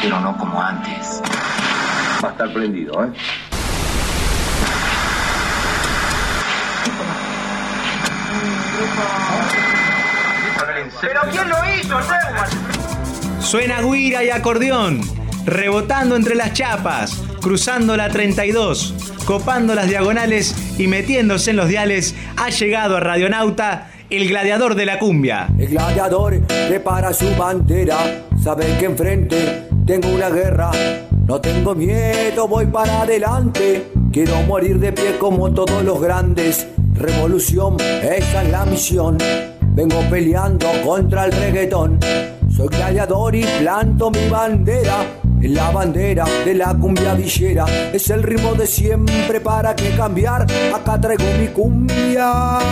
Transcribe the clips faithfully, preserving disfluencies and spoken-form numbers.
pero no como antes. Va a estar prendido, ¿eh? ¿Pero quién lo hizo, Neumann? Suena guira y acordeón, rebotando entre las chapas, cruzando la treinta y dos, copando las diagonales y metiéndose en los diales. Ha llegado a Radionauta el gladiador de la cumbia. El gladiador prepara su bandera, sabe que enfrente tengo una guerra. No tengo miedo, voy para adelante, quiero morir de pie como todos los grandes. Revolución, esa es la misión. Vengo peleando contra el reggaetón. Soy gladiador y planto mi bandera. Es la bandera de la cumbia villera. Es el ritmo de siempre, ¿para qué cambiar? Acá traigo mi cumbia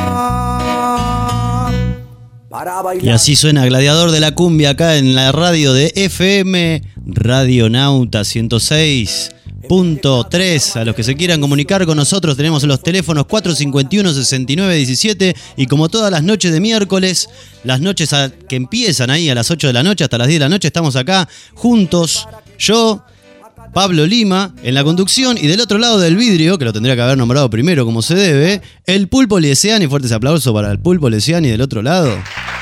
para bailar. Y así suena Gladiador de la Cumbia acá en la radio de F M Radionauta ciento seis punto tres. A los que se quieran comunicar con nosotros tenemos los teléfonos cuatro cinco uno, seis nueve uno siete y como todas las noches de miércoles, las noches a, que empiezan ahí a las ocho de la noche hasta las diez de la noche, estamos acá juntos, yo, Pablo Lima, en la conducción, y del otro lado del vidrio, que lo tendría que haber nombrado primero como se debe, el Pulpo Lesiani. Fuertes aplausos para el Pulpo Lesiani del otro lado.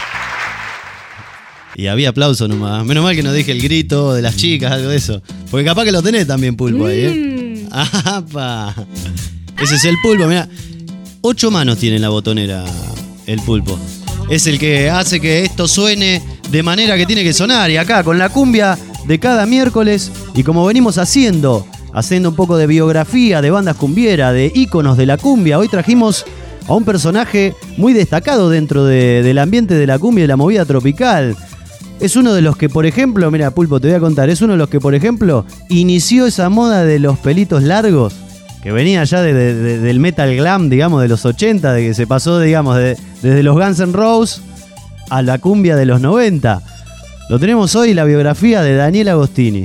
Y había aplauso nomás. Menos mal que no dije el grito de las chicas, algo de eso. Porque capaz que lo tenés también, Pulpo, ahí, ¿eh? Mm. ¡Apa! Ese es el Pulpo, mirá. Ocho manos tiene en la botonera el Pulpo. Es el que hace que esto suene de manera que tiene que sonar. Y acá, con la cumbia de cada miércoles, y como venimos haciendo, haciendo un poco de biografía de bandas cumbieras, de íconos de la cumbia, hoy trajimos a un personaje muy destacado dentro de, del ambiente de la cumbia y de la movida tropical. Es uno de los que, por ejemplo, mira, Pulpo, te voy a contar, es uno de los que, por ejemplo, inició esa moda de los pelitos largos, que venía ya de, de, de, del metal glam, digamos, de los ochenta, de que se pasó, digamos, de, desde los Guns N' Roses a la cumbia de los noventa. Lo tenemos hoy, la biografía de Daniel Agostini.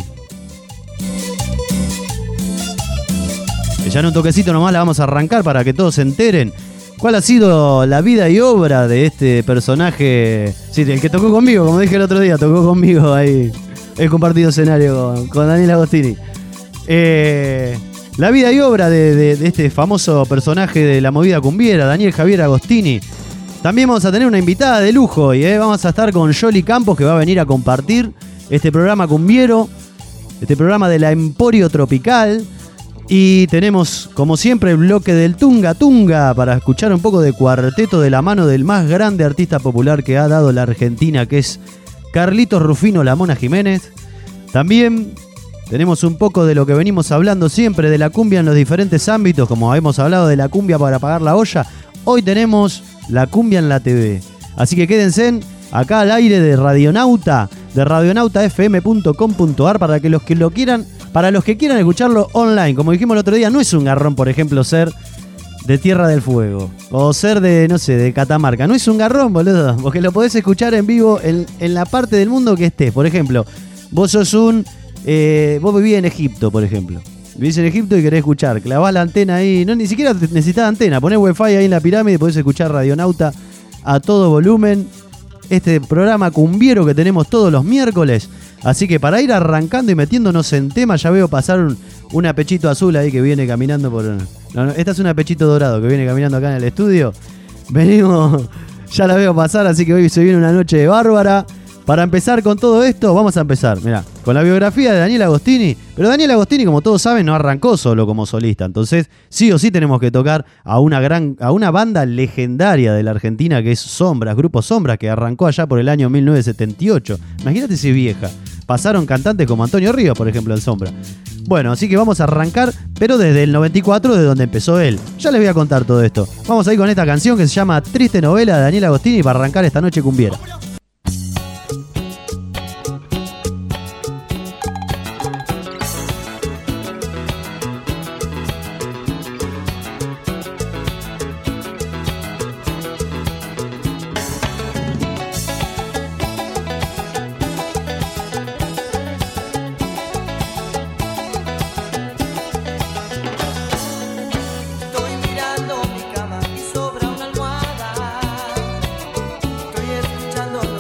Que ya en un toquecito nomás la vamos a arrancar para que todos se enteren cuál ha sido la vida y obra de este personaje. Sí, el que tocó conmigo, como dije el otro día, tocó conmigo ahí. He compartido escenario con, con Daniel Agostini. Eh, la vida y obra de, de, de este famoso personaje de la movida cumbiera, Daniel Javier Agostini. También vamos a tener una invitada de lujo hoy, ¿eh? Vamos a estar con Yoli Campos, que va a venir a compartir este programa cumbiero, este programa de la Emporio Tropical. Y tenemos, como siempre, el bloque del Tunga Tunga para escuchar un poco de cuarteto de la mano del más grande artista popular que ha dado la Argentina, que es Carlitos Rufino La Mona Jiménez. También tenemos un poco de lo que venimos hablando siempre, de la cumbia en los diferentes ámbitos, como hemos hablado de la cumbia para apagar la olla. Hoy tenemos la cumbia en la T V. Así que quédense acá al aire de Radionauta, de radionauta f m punto com punto a r para que los que lo quieran, para los que quieran escucharlo online. Como dijimos el otro día, no es un garrón, por ejemplo, ser de Tierra del Fuego o ser de, no sé, de Catamarca. No es un garrón, boludo, porque lo podés escuchar en vivo en, en la parte del mundo que estés. Por ejemplo, vos sos un... Eh, vos vivís en Egipto, por ejemplo. Vivís en Egipto y querés escuchar, clavás la antena ahí, no, ni siquiera necesitas antena, ponés wifi ahí en la pirámide y podés escuchar Radionauta a todo volumen, este programa cumbiero que tenemos todos los miércoles. Así que para ir arrancando y metiéndonos en tema, ya veo pasar un, un apechito azul ahí que viene caminando por... No, no, esta es un apechito dorado que viene caminando acá en el estudio. Venimos, ya la veo pasar, así que hoy se viene una noche bárbara. Para empezar con todo esto, vamos a empezar, mirá, con la biografía de Daniel Agostini. Pero Daniel Agostini, como todos saben, no arrancó solo como solista. Entonces, sí o sí tenemos que tocar a una gran, a una banda legendaria de la Argentina que es Sombras, Grupo Sombras, que arrancó allá por el año mil novecientos setenta y ocho. Imagínate si vieja. Pasaron cantantes como Antonio Ríos, por ejemplo, en Sombra. Bueno, así que vamos a arrancar, pero desde el noventa y cuatro, de donde empezó él. Ya les voy a contar todo esto. Vamos a ir con esta canción que se llama Triste Novela de Daniel Agostini para arrancar esta noche cumbiera. Estoy mirando mi cama y sobra una almohada. Estoy escuchando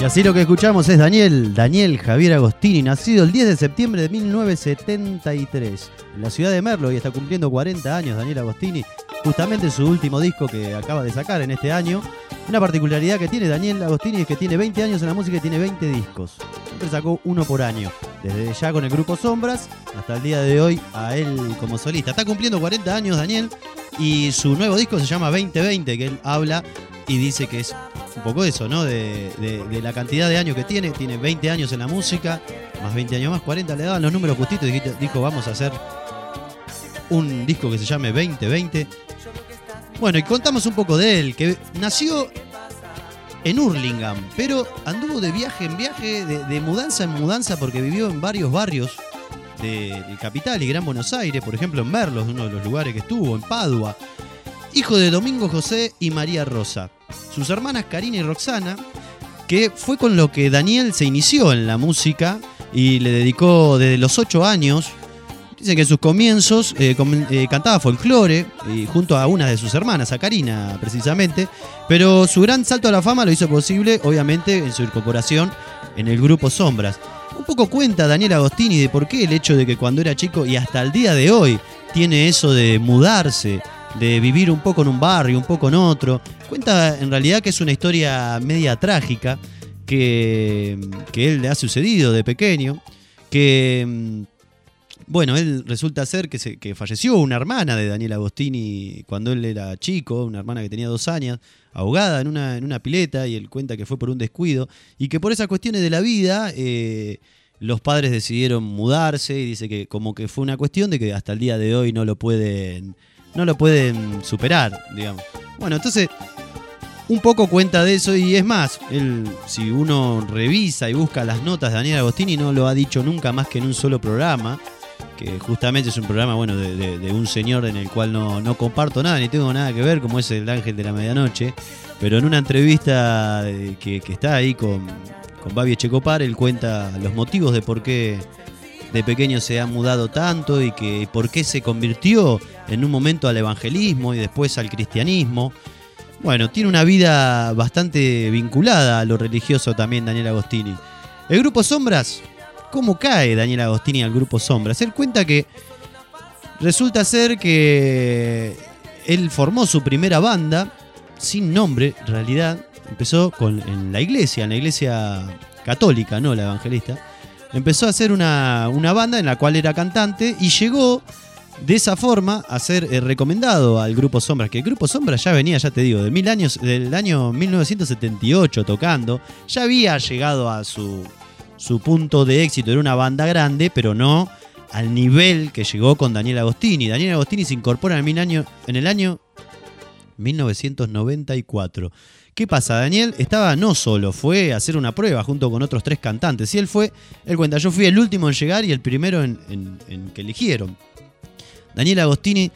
Y así lo que escuchamos es Daniel, Daniel Javier Agostini, nacido el diez de septiembre de mil novecientos setenta y tres en la ciudad de Merlo y está cumpliendo cuarenta años Daniel Agostini, justamente su último disco que acaba de sacar en este año. Una particularidad que tiene Daniel Agostini es que tiene veinte años en la música y tiene veinte discos. Siempre sacó uno por año, desde ya con el grupo Sombras hasta el día de hoy a él como solista. Está cumpliendo cuarenta años Daniel y su nuevo disco se llama veinte veinte, que él habla y dice que es un poco eso, ¿no? De, de, de la cantidad de años que tiene. Tiene veinte años en la música, más veinte años más, cuarenta, le daban los números justitos y dijo, vamos a hacer un disco que se llame veinte veinte. Bueno, y contamos un poco de él, que nació en Hurlingham, pero anduvo de viaje en viaje, de, de mudanza en mudanza, porque vivió en varios barrios de, de Capital y Gran Buenos Aires, por ejemplo en Merlo, uno de los lugares que estuvo, en Padua. Hijo de Domingo José y María Rosa. Sus hermanas Karina y Roxana, que fue con lo que Daniel se inició en la música y le dedicó desde los ocho años. Dicen que en sus comienzos eh, com- eh, cantaba folclore eh, junto a una de sus hermanas, a Karina precisamente, pero su gran salto a la fama lo hizo posible, obviamente, en su incorporación en el grupo Sombras. Un poco cuenta Daniel Agostini de por qué el hecho de que cuando era chico y hasta el día de hoy tiene eso de mudarse, de vivir un poco en un barrio, un poco en otro. Cuenta en realidad que es una historia media trágica que, que él le ha sucedido de pequeño, que... Bueno, él resulta ser que, se, que falleció una hermana de Daniel Agostini cuando él era chico, una hermana que tenía dos años, ahogada en una, en una pileta, y él cuenta que fue por un descuido y que por esas cuestiones de la vida eh, los padres decidieron mudarse, y dice que como que fue una cuestión de que hasta el día de hoy no lo pueden, no lo pueden superar, digamos. Bueno, entonces un poco cuenta de eso, y es más, él, si uno revisa y busca las notas de Daniel Agostini, no lo ha dicho nunca más que en un solo programa, que justamente es un programa, bueno, de, de, de un señor en el cual no, no comparto nada, ni tengo nada que ver, como es el Ángel de la Medianoche, pero en una entrevista que, que está ahí con, con Babi Echecopar, él cuenta los motivos de por qué de pequeño se ha mudado tanto y que por qué se convirtió en un momento al evangelismo y después al cristianismo. Bueno, tiene una vida bastante vinculada a lo religioso también Daniel Agostini. El grupo Sombras... ¿Cómo cae Daniel Agostini al grupo Sombras? Él cuenta que resulta ser que él formó su primera banda sin nombre, en realidad. Empezó con, en la iglesia, en la iglesia católica, no la evangelista. Empezó a hacer una, una banda en la cual era cantante y llegó de esa forma a ser eh, recomendado al grupo Sombras. Que el grupo Sombras ya venía, ya te digo, de mil años, del año mil novecientos setenta y ocho tocando. Ya había llegado a su... su punto de éxito, era una banda grande, pero no al nivel que llegó con Daniel Agostini. Daniel Agostini se incorpora en el año, en el año mil novecientos noventa y cuatro. ¿Qué pasa? Daniel estaba no solo, fue a hacer una prueba junto con otros tres cantantes. Y él fue, él cuenta, yo fui el último en llegar y el primero en, en, en que eligieron. Daniel Agostini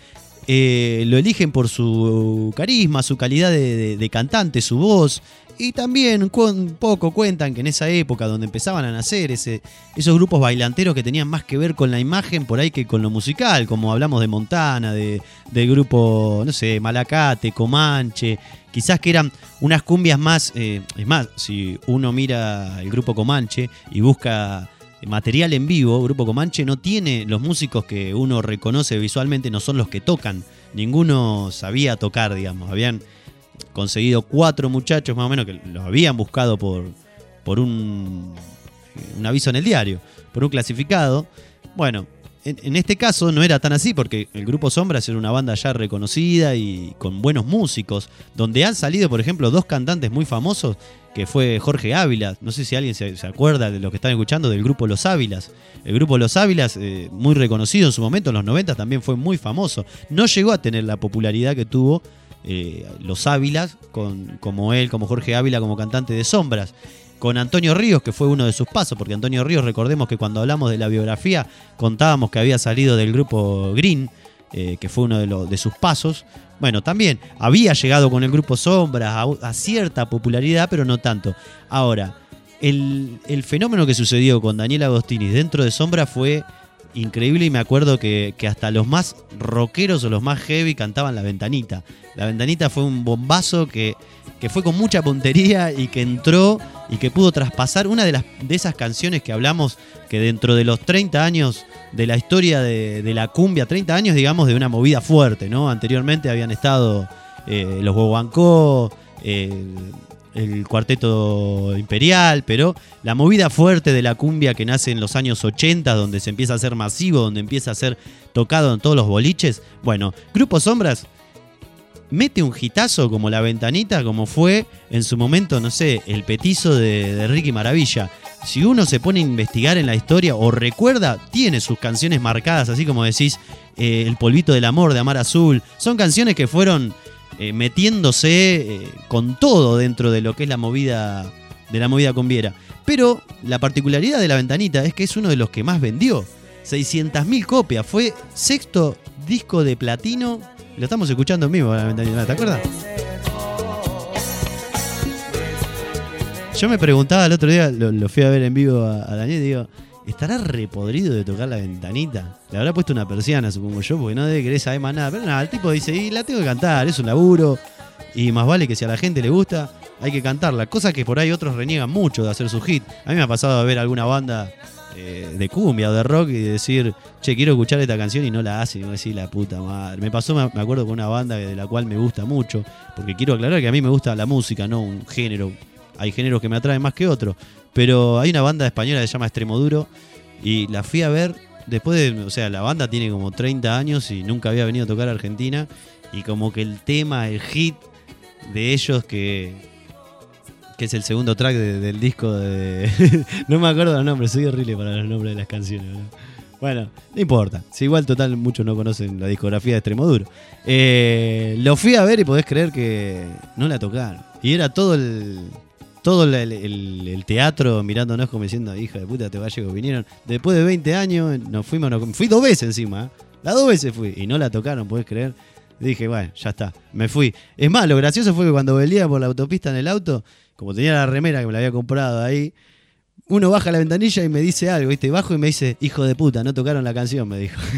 eh, lo eligen por su carisma, su calidad de, de, de cantante, su voz. Y también un poco cuentan que en esa época donde empezaban a nacer ese, esos grupos bailanteros que tenían más que ver con la imagen por ahí que con lo musical, como hablamos de Montana, de, del grupo, no sé, Malacate, Comanche, quizás que eran unas cumbias más, eh, es más, si uno mira el grupo Comanche y busca material en vivo, Grupo Comanche no tiene los músicos que uno reconoce visualmente, no son los que tocan, ninguno sabía tocar, digamos, habían conseguido cuatro muchachos más o menos que los habían buscado por, por un, un aviso en el diario, por un clasificado. Bueno, en, en este caso no era tan así porque el Grupo Sombras era una banda ya reconocida y con buenos músicos, donde han salido, por ejemplo, dos cantantes muy famosos, que fue Jorge Ávila. No sé si alguien se, se acuerda de lo que están escuchando del grupo Los Ávilas. El grupo Los Ávilas, eh, muy reconocido en su momento, en los noventa también fue muy famoso. No llegó a tener la popularidad que tuvo Eh, los Ávilas, con, como él, como Jorge Ávila, como cantante de Sombras, con Antonio Ríos, que fue uno de sus pasos, porque Antonio Ríos, recordemos que cuando hablamos de la biografía, contábamos que había salido del grupo Green, eh, que fue uno de, los, de sus pasos. Bueno, también había llegado con el grupo Sombras a, a cierta popularidad, pero no tanto. Ahora, el, el fenómeno que sucedió con Daniel Agostini dentro de Sombras fue increíble y me acuerdo que, que hasta los más rockeros o los más heavy cantaban La Ventanita. La Ventanita fue un bombazo que, que fue con mucha puntería y que entró y que pudo traspasar una de, las, de esas canciones que hablamos que dentro de los treinta años de la historia de, de la cumbia, treinta años digamos de una movida fuerte, ¿no? Anteriormente habían estado eh, los Guaguancó, eh, el Cuarteto Imperial, pero la movida fuerte de la cumbia que nace en los años ochenta, donde se empieza a hacer masivo, donde empieza a ser tocado en todos los boliches. Bueno, Grupo Sombras mete un hitazo como La Ventanita, como fue en su momento, no sé, El Petizo de, de Ricky Maravilla. Si uno se pone a investigar en la historia o recuerda, tiene sus canciones marcadas, así como decís, eh, El Polvito del Amor de Amar Azul. Son canciones que fueron eh, metiéndose eh, con todo dentro de lo que es la movida de la movida cumbiera. Pero la particularidad de La Ventanita es que es uno de los que más vendió. seiscientas mil copias. Fue sexto disco de platino. Lo estamos escuchando en vivo, La Ventanita. ¿Te acuerdas? Yo me preguntaba el otro día, lo, lo fui a ver en vivo a, a Daniel, y digo, ¿estará repodrido de tocar La Ventanita? Le habrá puesto una persiana, supongo yo, porque no debe querer saber más nada. Pero nada, el tipo dice, y la tengo que cantar, es un laburo. Y más vale que si a la gente le gusta, hay que cantarla. Cosa que por ahí otros reniegan mucho de hacer su hit. A mí me ha pasado a ver alguna banda eh, de cumbia o de rock y decir, che, quiero escuchar esta canción y no la hace. Y no decir, la puta madre. Me pasó, me acuerdo, con una banda de la cual me gusta mucho. Porque quiero aclarar que a mí me gusta la música, no un género. Hay géneros que me atraen más que otros. Pero hay una banda española que se llama Extremoduro y la fui a ver después de... O sea, la banda tiene como treinta años y nunca había venido a tocar a Argentina. Y como que el tema, el hit de ellos que... que es el segundo track de, del disco de... no me acuerdo los nombres, soy horrible para los nombres de las canciones, ¿no? Bueno, no importa. Si igual total muchos no conocen la discografía de Extremoduro. Eh, lo fui a ver y podés creer que no la tocaron. Y era todo el... todo el, el, el teatro mirándonos como diciendo, hija de puta, te vayas, vinieron. Después de veinte años nos fuimos, nos, fui dos veces encima, ¿eh? Las dos veces fui y no la tocaron, podés creer. Dije, bueno, ya está, me fui. Es más, lo gracioso fue que cuando venía por la autopista en el auto, como tenía la remera que me la había comprado ahí, uno baja la ventanilla y me dice algo, ¿viste? Bajo y me dice, hijo de puta, no tocaron la canción, me dijo.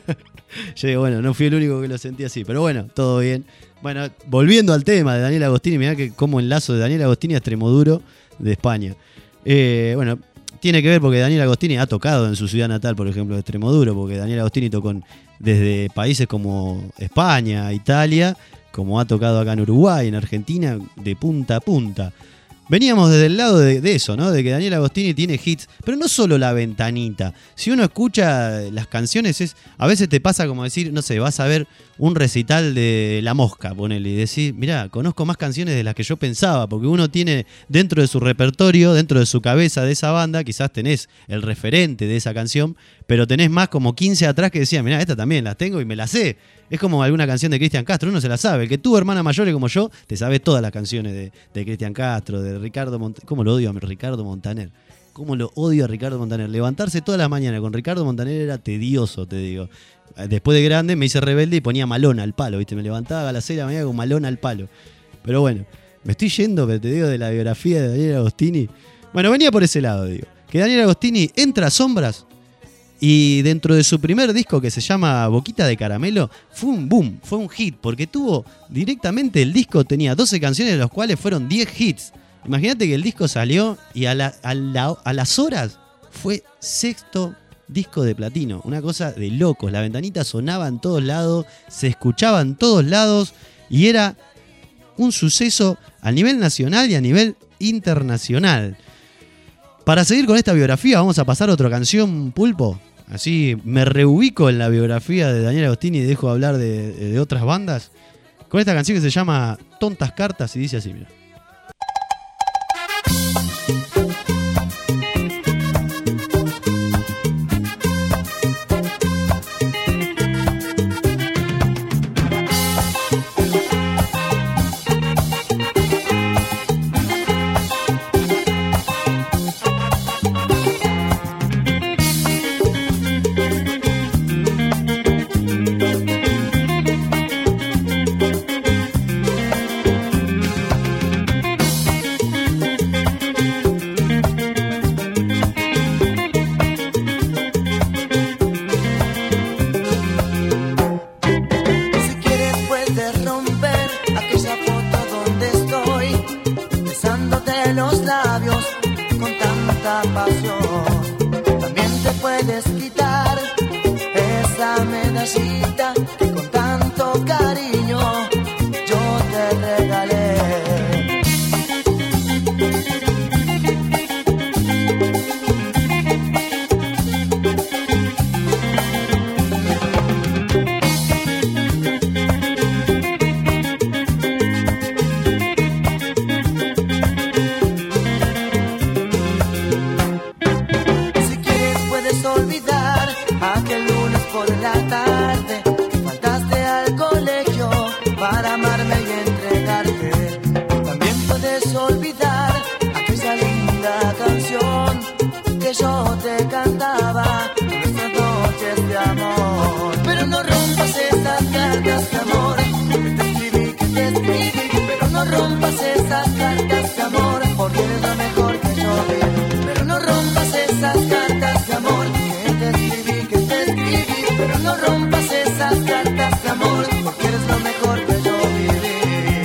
Yo digo, bueno, no fui el único que lo sentí así, pero bueno, todo bien. Bueno, volviendo al tema de Daniel Agostini, mirá que como enlazo de Daniel Agostini a Extremoduro de España. Eh, bueno, tiene que ver porque Daniel Agostini ha tocado en su ciudad natal, por ejemplo, de Extremoduro, porque Daniel Agostini tocó en, desde países como España, Italia, como ha tocado acá en Uruguay, en Argentina, de punta a punta. Veníamos desde el lado de, de eso, ¿no? De que Daniel Agostini tiene hits, pero no solo La Ventanita. Si uno escucha las canciones, es a veces te pasa como decir, no sé, vas a ver un recital de La Mosca, ponele, y decís, mirá, conozco más canciones de las que yo pensaba, porque uno tiene dentro de su repertorio, dentro de su cabeza de esa banda, quizás tenés el referente de esa canción, pero tenés más como quince atrás que decían, mirá, esta también las tengo y me la sé. Es como alguna canción de Cristian Castro, uno se la sabe. El que tuvo hermanas mayores como yo, te sabes todas las canciones de, de Cristian Castro, de Ricardo Montaner. ¿Cómo lo odio a Ricardo Montaner? ¿Cómo lo odio a Ricardo Montaner? Levantarse todas las mañanas con Ricardo Montaner era tedioso, te digo. Después de grande me hice rebelde y ponía Malona al palo, ¿viste? Me levantaba a las seis de la mañana con Malona al palo. Pero bueno, me estoy yendo, pero te digo, de la biografía de Daniel Agostini. Bueno, venía por ese lado, digo. Que Daniel Agostini entra a Sombras. Y dentro de su primer disco, que se llama Boquita de Caramelo, fue un boom, fue un hit, porque tuvo directamente el disco, tenía doce canciones, de las cuales fueron diez hits. Imagínate que el disco salió y a, la, a, la, a las horas fue sexto disco de platino. Una cosa de locos. La Ventanita sonaba en todos lados, se escuchaba en todos lados y era un suceso a nivel nacional y a nivel internacional. Para seguir con esta biografía vamos a pasar a otra canción, Pulpo. Así me reubico en la biografía de Daniel Agostini y dejo de hablar de, de otras bandas. Con esta canción que se llama Tontas Cartas y dice así, mira. cosita que con tanto cariño yo te regalé. Si quieres puedes olvidar aquel lunes por la tarde que faltaste al colegio para amarme y entregarte. También puedes olvidar aquella linda canción que yo te cantaba en nuestras noches de amor. Pero no rompas esas cartas de amor que te escribí, que te escribí. Pero no rompas esas cartas de amor porque eres lo mejor que yo vi. Pero no rompas esas cartas de amor que te escribí, que te escribí. Pero no rompas esas cartas de amor porque eres lo mejor que yo viví.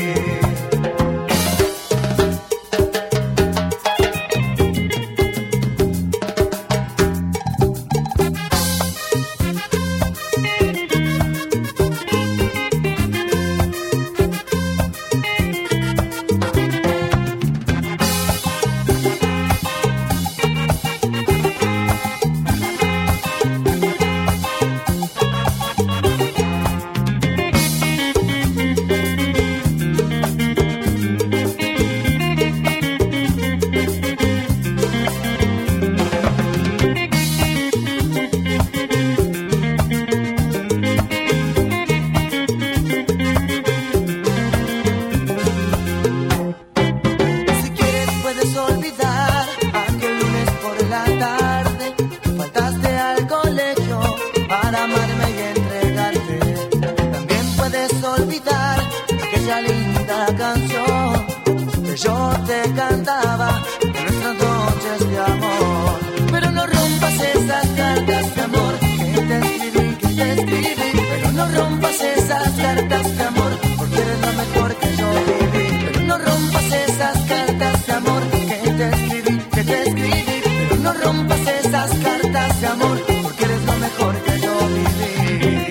Si quieres puedes olvidar aquel lunes por la tarde que faltaste al colegio para amarme y entregarte. También puedes olvidar aquella linda canción que yo te cantaba en nuestras noches de amor. Pero no rompas esas cartas de amor que te escribí, que te escribí. Pero no rompas esas cartas de amor porque eres lo mejor que yo viví. Pero no rompas esas cartas de amor que te escribí, que te escribí. Pero no rompas esas cartas de amor porque eres lo mejor que yo viví.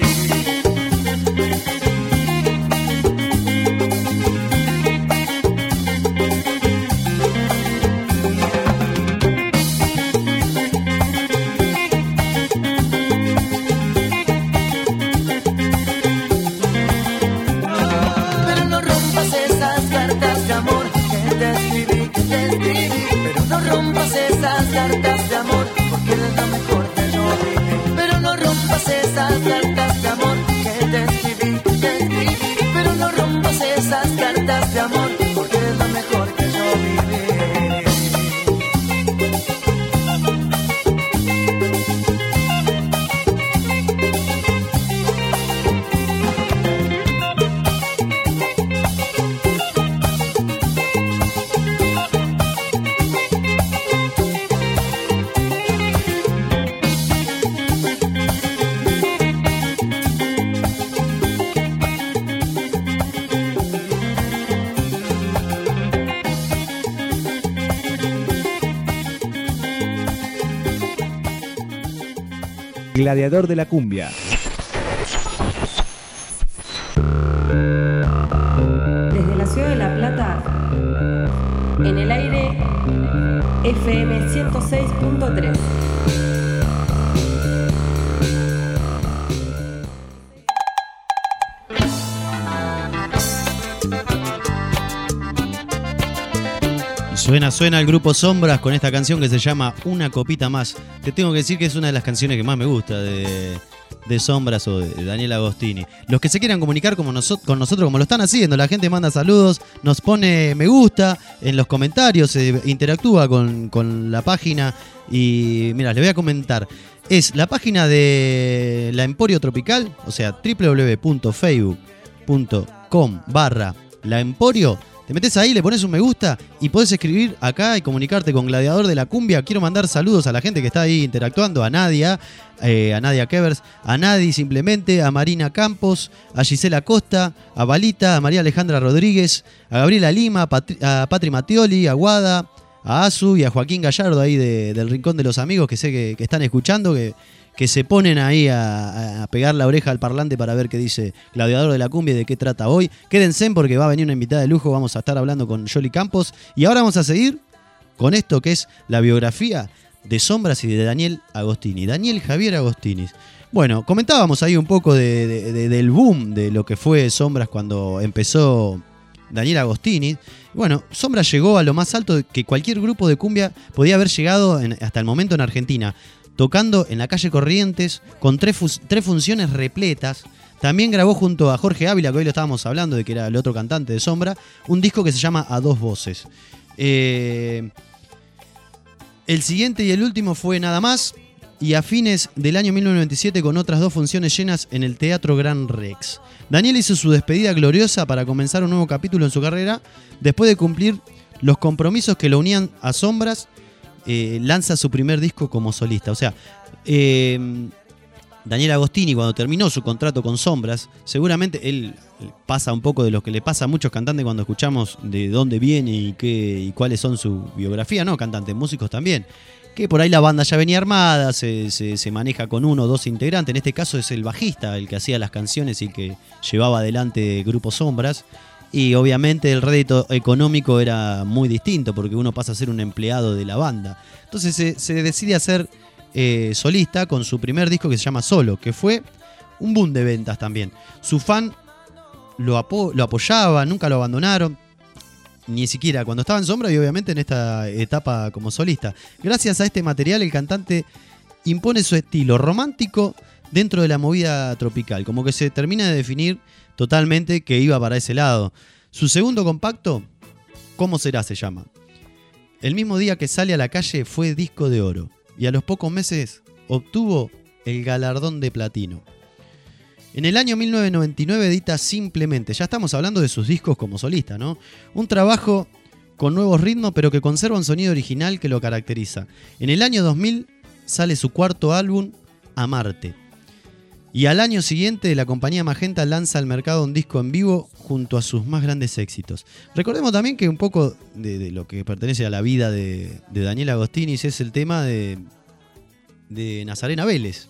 Pero no rompas esas cartas de amor que te escribí, que te escribí. Pero no rompas esas cartas de amor porque eres lo mejor que yo viví. Pero no rompas esas cartas de amor que te escribí, que te escribí. Pero no rompas esas cartas de amor porque eres lo mejor que yo viví. Gladiador de la cumbia. Desde la ciudad de La Plata, en el aire F M ciento seis punto tres. Suena, suena el grupo Sombras con esta canción que se llama Una Copita Más. Te tengo que decir que es una de las canciones que más me gusta de, de Sombras o de Daniel Agostini. Los que se quieran comunicar como noso- con nosotros, como lo están haciendo, la gente manda saludos, nos pone me gusta en los comentarios, eh, interactúa con, con la página. Y mira, les voy a comentar. Es la página de la Emporio Tropical, o sea, doble u doble u doble u punto facebook punto com barra la Emporio. Te metes ahí, le pones un me gusta y podés escribir acá y comunicarte con Gladiador de la Cumbia. Quiero mandar saludos a la gente que está ahí interactuando, a Nadia, eh, a Nadia Kevers, a Nadi simplemente, a Marina Campos, a Gisela Costa, a Balita, a María Alejandra Rodríguez, a Gabriela Lima, a, Patri- a Patri Mattioli, a Guada, a Azu y a Joaquín Gallardo ahí de, del Rincón de los Amigos, que sé que, que están escuchando, que, que se ponen ahí a, a pegar la oreja al parlante para ver qué dice Gladiador de la Cumbia y de qué trata hoy. Quédense porque va a venir una invitada de lujo, vamos a estar hablando con Yoli Campos. Y ahora vamos a seguir con esto que es la biografía de Sombras y de Daniel Agostini. Daniel Javier Agostini. Bueno, comentábamos ahí un poco de, de, de, del boom de lo que fue Sombras cuando empezó Daniel Agostini. Bueno, Sombras llegó a lo más alto que cualquier grupo de cumbia podía haber llegado en, hasta el momento en Argentina, tocando en la calle Corrientes con tres, fu- tres funciones repletas. También grabó junto a Jorge Ávila, que hoy lo estábamos hablando, de que era el otro cantante de Sombra, un disco que se llama A Dos Voces. Eh, el siguiente y el último fue Nada Más, y a fines del año mil novecientos noventa y siete con otras dos funciones llenas en el Teatro Gran Rex. Daniel hizo su despedida gloriosa para comenzar un nuevo capítulo en su carrera. Después de cumplir los compromisos que lo unían a Sombras, eh, lanza su primer disco como solista. O sea, eh, Daniel Agostini, cuando terminó su contrato con Sombras, seguramente él pasa un poco de lo que le pasa a muchos cantantes cuando escuchamos de dónde viene y, qué, y cuáles son su biografía, ¿no? Cantantes, músicos también. Que por ahí la banda ya venía armada, se, se, se maneja con uno o dos integrantes. En este caso es el bajista el que hacía las canciones y que llevaba adelante Grupo Sombras. Y obviamente el rédito económico era muy distinto porque uno pasa a ser un empleado de la banda. Entonces se, se decide hacer eh, solista con su primer disco que se llama Solo, que fue un boom de ventas también. Su fan lo, apo- lo apoyaba, nunca lo abandonaron. Ni siquiera cuando estaba en Sombra y obviamente en esta etapa como solista. Gracias a este material el cantante impone su estilo romántico dentro de la movida tropical. Como que se termina de definir totalmente que iba para ese lado. Su segundo compacto, ¿Cómo será? Se llama. El mismo día que sale a la calle fue disco de oro. Y a los pocos meses obtuvo el galardón de platino. En el año mil novecientos noventa y nueve edita Simplemente. Ya estamos hablando de sus discos como solista, ¿no? Un trabajo con nuevos ritmos, pero que conserva un sonido original que lo caracteriza. En el año dos mil sale su cuarto álbum, Amarte. Y al año siguiente la compañía Magenta lanza al mercado un disco en vivo junto a sus más grandes éxitos. Recordemos también que un poco de, de lo que pertenece a la vida de, de Daniel Agostini es el tema de, de Nazarena Vélez.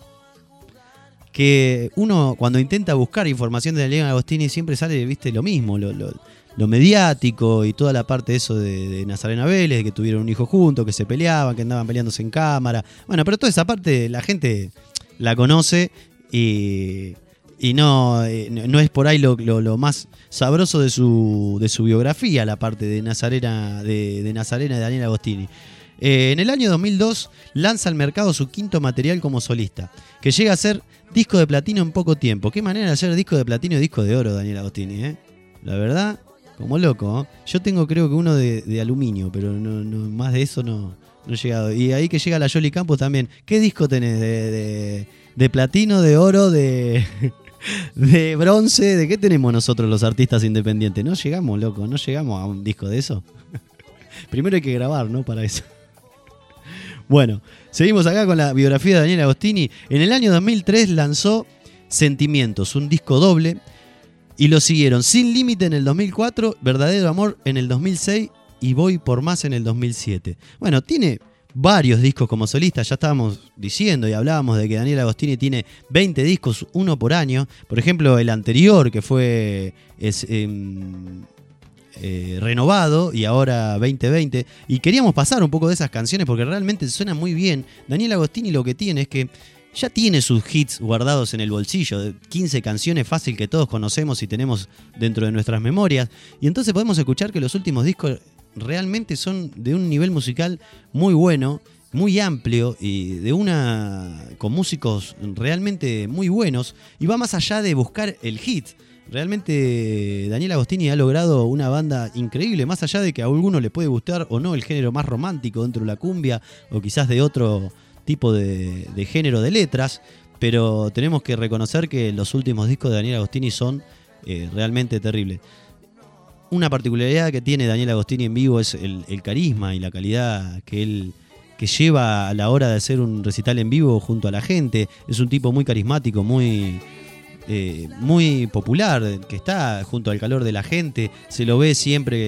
Que uno cuando intenta buscar información de Daniel Agostini siempre sale, viste, lo mismo, lo, lo, lo mediático y toda la parte de eso de, de Nazarena Vélez, que tuvieron un hijo juntos, que se peleaban, que andaban peleándose en cámara. Bueno, pero toda esa parte la gente la conoce y, y no, no es por ahí lo, lo, lo más sabroso de su, de su biografía, la parte de Nazarena, de, de Nazarena de Daniel Agostini. Eh, en el año dos mil dos lanza al mercado su quinto material como solista, que llega a ser disco de platino en poco tiempo. Qué manera de hacer disco de platino y disco de oro, Daniel Agostini, ¿eh? La verdad, como loco, ¿eh? Yo tengo creo que uno de, de aluminio, pero no, no, más de eso no, no he llegado. Y ahí que llega la Yoli Campos también. ¿Qué disco tenés? ¿De, de, de platino, de oro, de, de bronce? ¿De qué tenemos nosotros los artistas independientes? No llegamos, loco, no llegamos a un disco de eso. Primero hay que grabar, ¿no? Para eso. Bueno, seguimos acá con la biografía de Daniel Agostini. En el año dos mil tres lanzó Sentimientos, un disco doble, y lo siguieron Sin Límite en el dos mil cuatro, Verdadero Amor en el dos mil seis y Voy por Más en el dos mil siete. Bueno, tiene varios discos como solista, ya estábamos diciendo y hablábamos de que Daniel Agostini tiene veinte discos, uno por año. Por ejemplo, el anterior que fue... Es, eh, Eh, renovado y ahora veinte veinte, y queríamos pasar un poco de esas canciones porque realmente suenan muy bien. Daniel Agostini lo que tiene es que ya tiene sus hits guardados en el bolsillo, quince canciones fácil que todos conocemos y tenemos dentro de nuestras memorias, y entonces podemos escuchar que los últimos discos realmente son de un nivel musical muy bueno, muy amplio y de una con músicos realmente muy buenos, y va más allá de buscar el hit. Realmente Daniel Agostini ha logrado una banda increíble, más allá de que a alguno le puede gustar o no el género más romántico dentro de la cumbia o quizás de otro tipo de, de género de letras, pero tenemos que reconocer que los últimos discos de Daniel Agostini son eh, realmente terribles. Una particularidad que tiene Daniel Agostini en vivo es el, el carisma y la calidad que él que lleva a la hora de hacer un recital en vivo junto a la gente. Es un tipo muy carismático, muy... Eh, muy popular, que está junto al calor de la gente, se lo ve siempre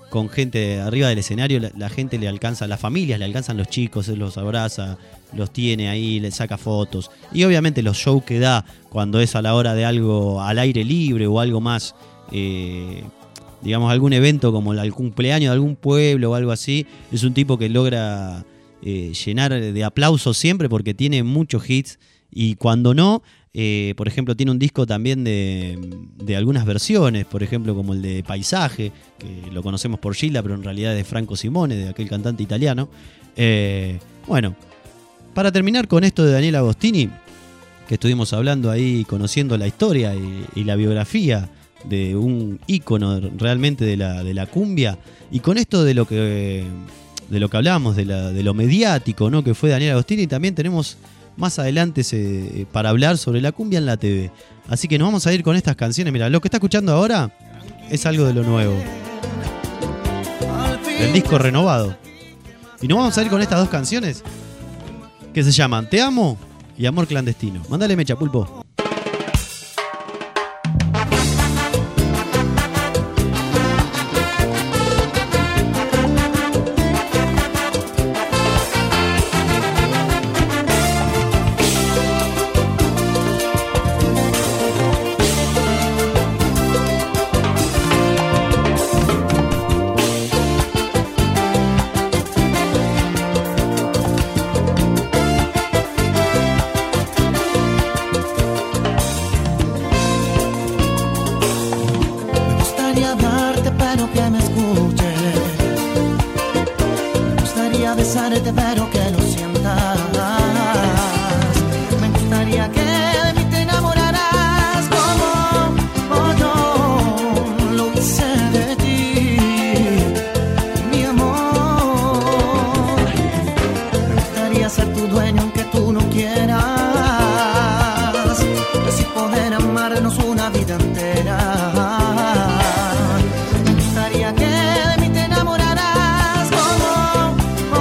con gente arriba del escenario, la, la gente le alcanza, las familias le alcanzan los chicos, él los abraza, los tiene ahí, les saca fotos. Y obviamente los shows que da cuando es a la hora de algo al aire libre o algo más, eh, digamos, algún evento como el cumpleaños de algún pueblo o algo así, es un tipo que logra eh, llenar de aplausos siempre porque tiene muchos hits. Y cuando no, eh, por ejemplo, tiene un disco también de, de algunas versiones, por ejemplo, como el de Paisaje, que lo conocemos por Gilda, pero en realidad es de Franco Simone, de aquel cantante italiano. Eh, bueno, para terminar con esto de Daniel Agostini, que estuvimos hablando ahí, conociendo la historia y, y la biografía de un ícono realmente de la, de la cumbia, y con esto de lo que, de lo que hablábamos, de, la, de lo mediático, ¿no?, que fue Daniel Agostini, también tenemos más adelante se, para hablar sobre la cumbia en la T V. Así que nos vamos a ir con estas canciones. Mira, lo que está escuchando ahora es algo de lo nuevo, del disco renovado. Y nos vamos a ir con estas dos canciones que se llaman Te Amo y Amor Clandestino. Mándale mecha, Pulpo. Pero que lo sientas. Me gustaría que de mí te enamoraras como, como yo lo hice de ti, mi amor. Me gustaría ser tu dueño aunque tú no quieras, así poder amarnos una vida entera. Me gustaría que de mí te enamoraras como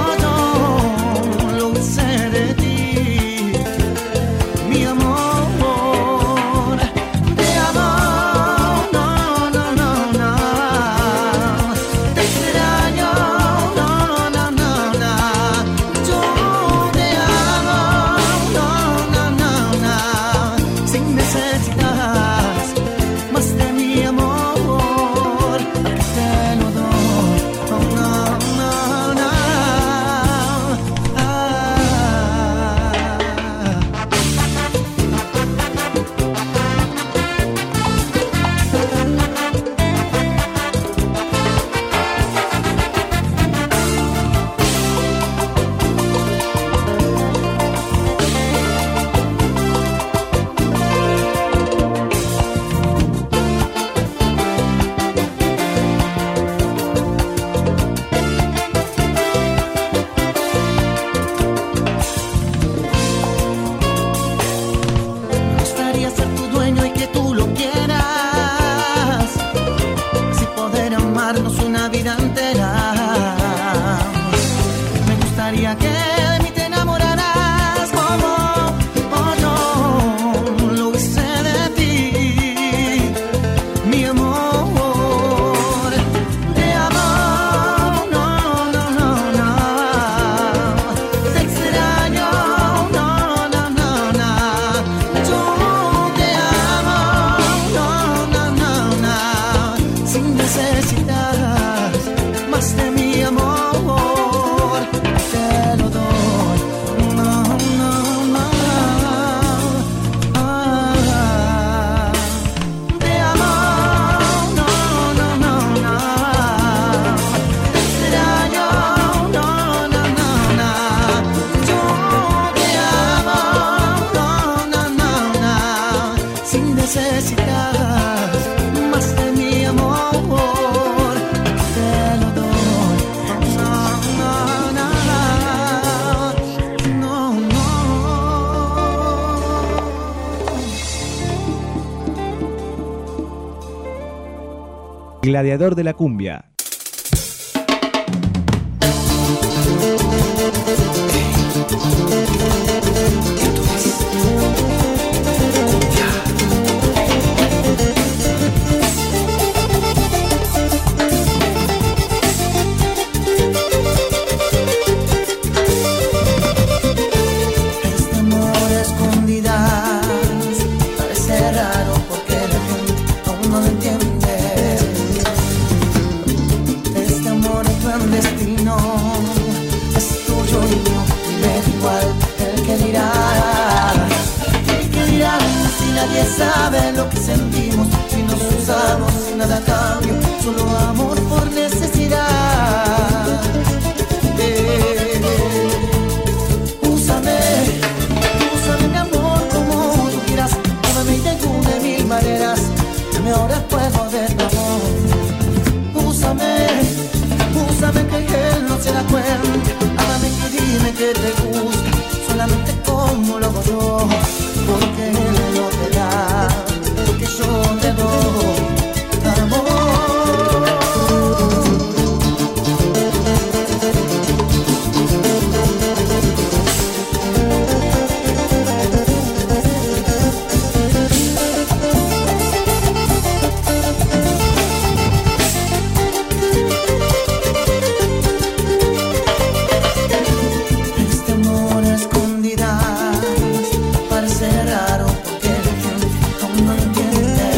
de ti, mi amor. Te amo, no, no, no, no. Te extraño, no, no, no, no. Yo te amo, no, no, no, no. Sin necesitas más de mi amor, te lo doy, no, no, no, no. Una vida entera. Me gustaría que de mí te enamoraras como, como yo lo hice de ti, mi amor. Te amo, no, no, no, no. Te extraño, no, no, no, no. Yo te amo, no, no, no, no. Sin necesidad más de mi amor, te lo doy, no, no, no, ah, te amo, no, no, no, no, te extraño, no, no, no, no, yo te amo, no, no, no, no, sin necesidad más de mi amor. Gladiador de la cumbia. nadie sabe lo que sentimos, si nos usamos sin nada a cambio, solo amor por necesidad. Eh, úsame, úsame mi amor como tú quieras, ámame y de una de mil maneras, dame ahora fuego de tu amor. Úsame, úsame que él no se da cuenta, ámame y dime que te gusta, solamente como lo hago yo, porque él no te da lo que yo te doy, amor. Este amor a escondidas parece raro porque la gente aún no entiende.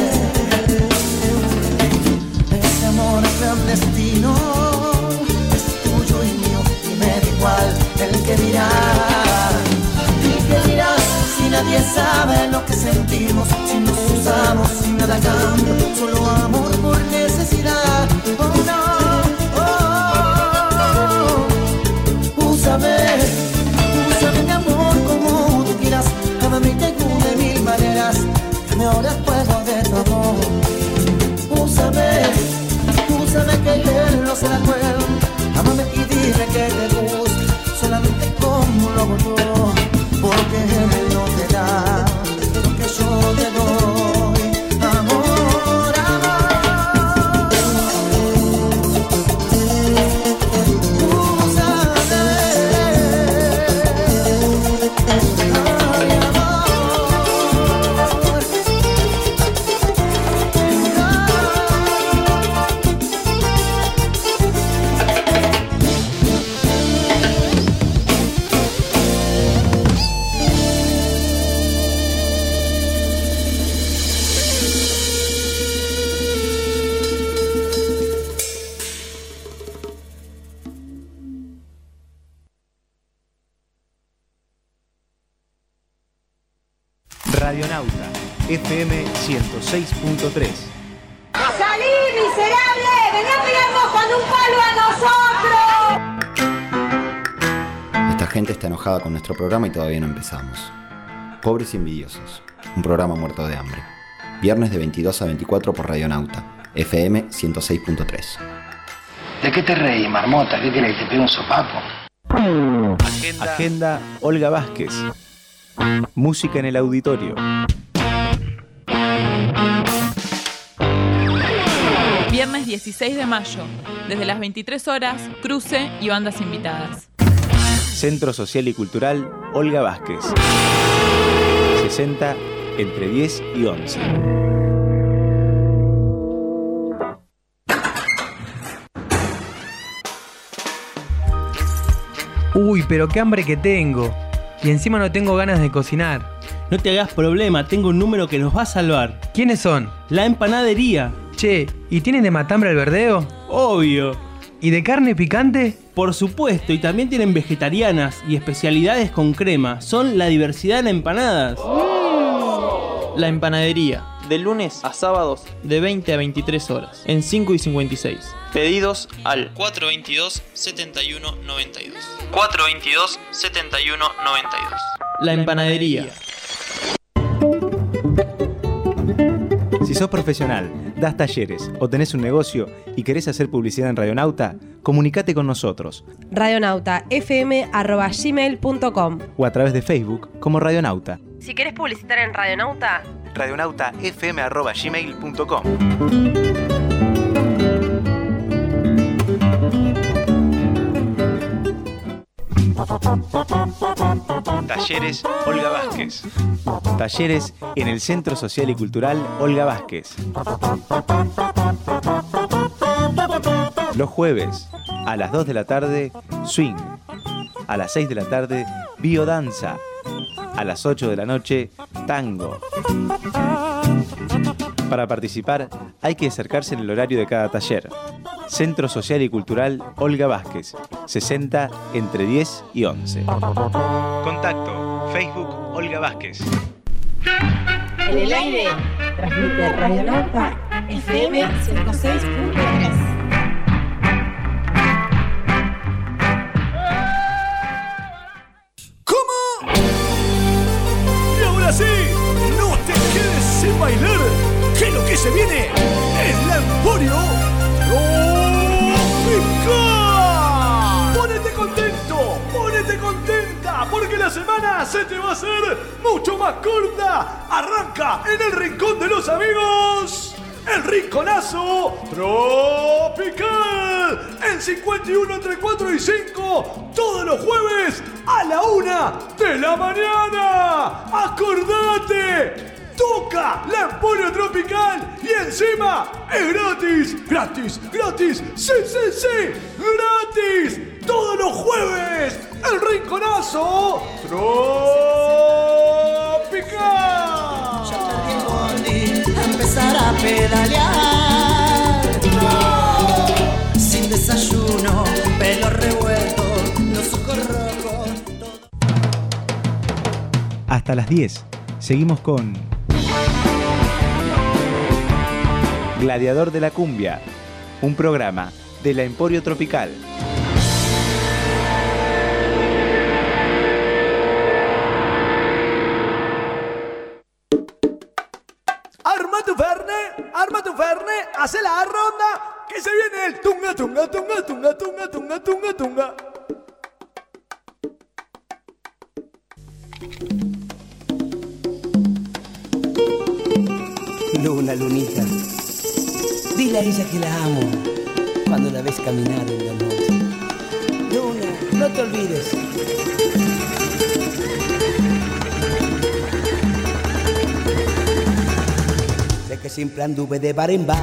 Este amor clandestino es tuyo y mío y me da igual el que dirá. ¿Y qué dirá si nadie sabe lo que sentimos, si nos usamos sin nada a cambio, solo amor por necesidad? Oh no, oh, úsame, úsame mi amor como tú quieras, ámame y te de mil maneras, dame ahora fuego de tu amor. Úsame, úsame que él no se da cuenta, ámame y dime que te gusta, solamente como lo hago yo, porque él no te da lo que yo te doy, amor, amor. Úsame, ay, amor. Radionauta F M ciento seis punto tres. ¡Salí, miserable! ¡Vení a pegarnos con un palo a nosotros! Esta gente está enojada con nuestro programa y todavía no empezamos. Pobres y envidiosos, un programa muerto de hambre. Viernes de veintidós a veinticuatro por Radionauta, F M ciento seis punto tres. ¿De qué te reí, marmota? ¿Qué querés que te pegue un sopapo? Agenda, Agenda Olga Vázquez. Música en el auditorio. Viernes dieciséis de mayo, desde las veintitrés horas, cruce y bandas invitadas. Centro Social y Cultural Olga Vázquez. sesenta entre diez y once. Uy, pero qué hambre que tengo. Y encima no tengo ganas de cocinar. No te hagas problema, tengo un número que nos va a salvar. ¿Quiénes son? La empanadería. Che, ¿y tienen de matambre al verdeo? Obvio. ¿Y de carne picante? Por supuesto, y también tienen vegetarianas y especialidades con crema. Son la diversidad en empanadas. La empanadería, de lunes a sábados de veinte a veintitrés horas, en cinco y cincuenta y seis. Pedidos al cuatro veintidós, setenta y uno noventa y dos. cuatro veintidós, setenta y uno noventa y dos. La empanadería. Si sos profesional, das talleres o tenés un negocio y querés hacer publicidad en Radionauta, comunicate con nosotros. radionauta f m arroba gmail punto com O a través de Facebook como Radionauta. Si querés publicitar en Radionauta, radionauta f m arroba gmail punto com. Talleres Olga Vázquez. Talleres en el Centro Social y Cultural Olga Vázquez. Los jueves a las dos de la tarde, swing. A las seis de la tarde, biodanza. A las ocho de la noche, tango. Para participar, hay que acercarse en el horario de cada taller. Centro Social y Cultural Olga Vázquez, sesenta entre diez y once. Contacto, Facebook Olga Vázquez. En el aire transmite Radionauta F M ciento seis punto tres. ¿Cómo? Y ahora sí, no te quedes sin bailar, que lo que se viene es la Emporio Tropical. Ponete contento, ponete contenta, porque la semana se te va a hacer mucho más corta. Arranca en el Rincón de los Amigos, el Rinconazo Tropical, en cincuenta y uno entre cuatro y cinco, todos los jueves a la una de la mañana. ¡Acordate! Toca la Emporio Tropical y encima es gratis, gratis, gratis, sí, sí, sí, gratis, todos los jueves, el Rinconazo Tropical. Ya perdí el bondi, a empezar a pedalear. No, sin desayuno, pelo revuelto, los ojos rojos. Todo... Hasta las diez, seguimos con Gladiador de la Cumbia, un programa de la Emporio Tropical. Arma tu ferne, arma tu ferne, hace la ronda, que se viene el tunga, tunga, tunga, tunga, tunga, tunga, tunga, tunga. Luna, lunita, dile a ella que la amo cuando la ves caminar en la noche. Luna, no te olvides. Sé que siempre anduve de bar en bar.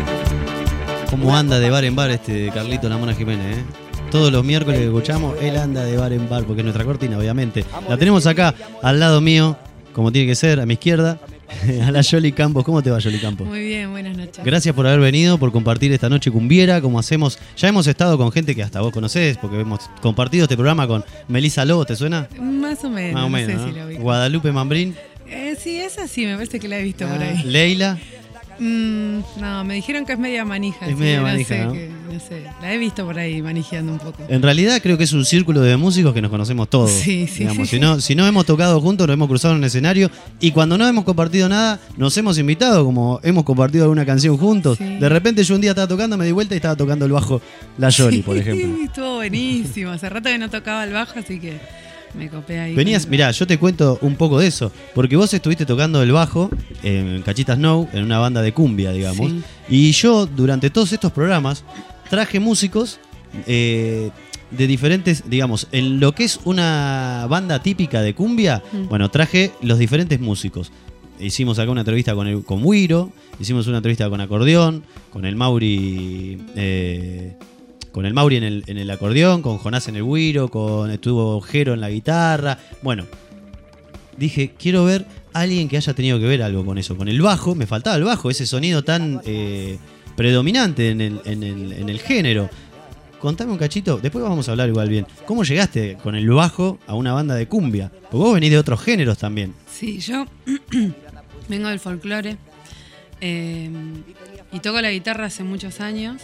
¿Cómo anda de bar en bar este Carlito La Mona Jiménez, eh? Todos los miércoles que escuchamos, él anda de bar en bar, porque es nuestra cortina, obviamente. La tenemos acá, al lado mío, como tiene que ser, a mi izquierda. A la Yoli Campos. ¿Cómo te va, Yoli Campos? Muy bien, buenas noches. Gracias por haber venido, por compartir esta noche cumbiera, como hacemos. Ya hemos estado con gente que hasta vos conocés, porque hemos compartido este programa con Melissa Lobo, ¿te suena? Más o menos, Más o no menos, sé ¿no? si lo vi. Guadalupe Mambrín. Eh, sí, esa sí, me parece que la he visto por ahí. Leila. Mm, no, me dijeron que es media manija. Es sí, media no manija, sé, ¿no? que, no sé, la he visto por ahí manejando un poco. En realidad creo que es un círculo de músicos que nos conocemos todos. Sí, sí, digamos. sí. Si no, si no hemos tocado juntos, nos hemos cruzado en un escenario y cuando no hemos compartido nada, nos hemos invitado, como hemos compartido alguna canción juntos. Sí. De repente yo un día estaba tocando, me di vuelta y estaba tocando el bajo La Yoli, Sí, por ejemplo. estuvo buenísimo. Hace rato que no tocaba el bajo, así que me copé ahí. Venías, mirá, yo te cuento un poco de eso, porque vos estuviste tocando el bajo en Cachita Snow, en una banda de cumbia, digamos, Sí. y yo durante todos estos programas traje músicos eh, de diferentes, digamos, en lo que es una banda típica de cumbia, Mm. bueno, traje los diferentes músicos. Hicimos acá una entrevista con, el, con Wiro, hicimos una entrevista con acordeón, con el Mauri... Eh, Con el Mauri en el, en el acordeón, con Jonás en el güiro, con estuvo Jero en la guitarra. Bueno, dije, quiero ver a alguien que haya tenido que ver algo con eso. Con el bajo, me faltaba el bajo, ese sonido tan eh, predominante en el, en, el, en el género. Contame un cachito, después vamos a hablar igual bien. ¿Cómo llegaste con el bajo a una banda de cumbia? Porque vos venís de otros géneros también. Sí, yo vengo del folclore eh, y toco la guitarra hace muchos años.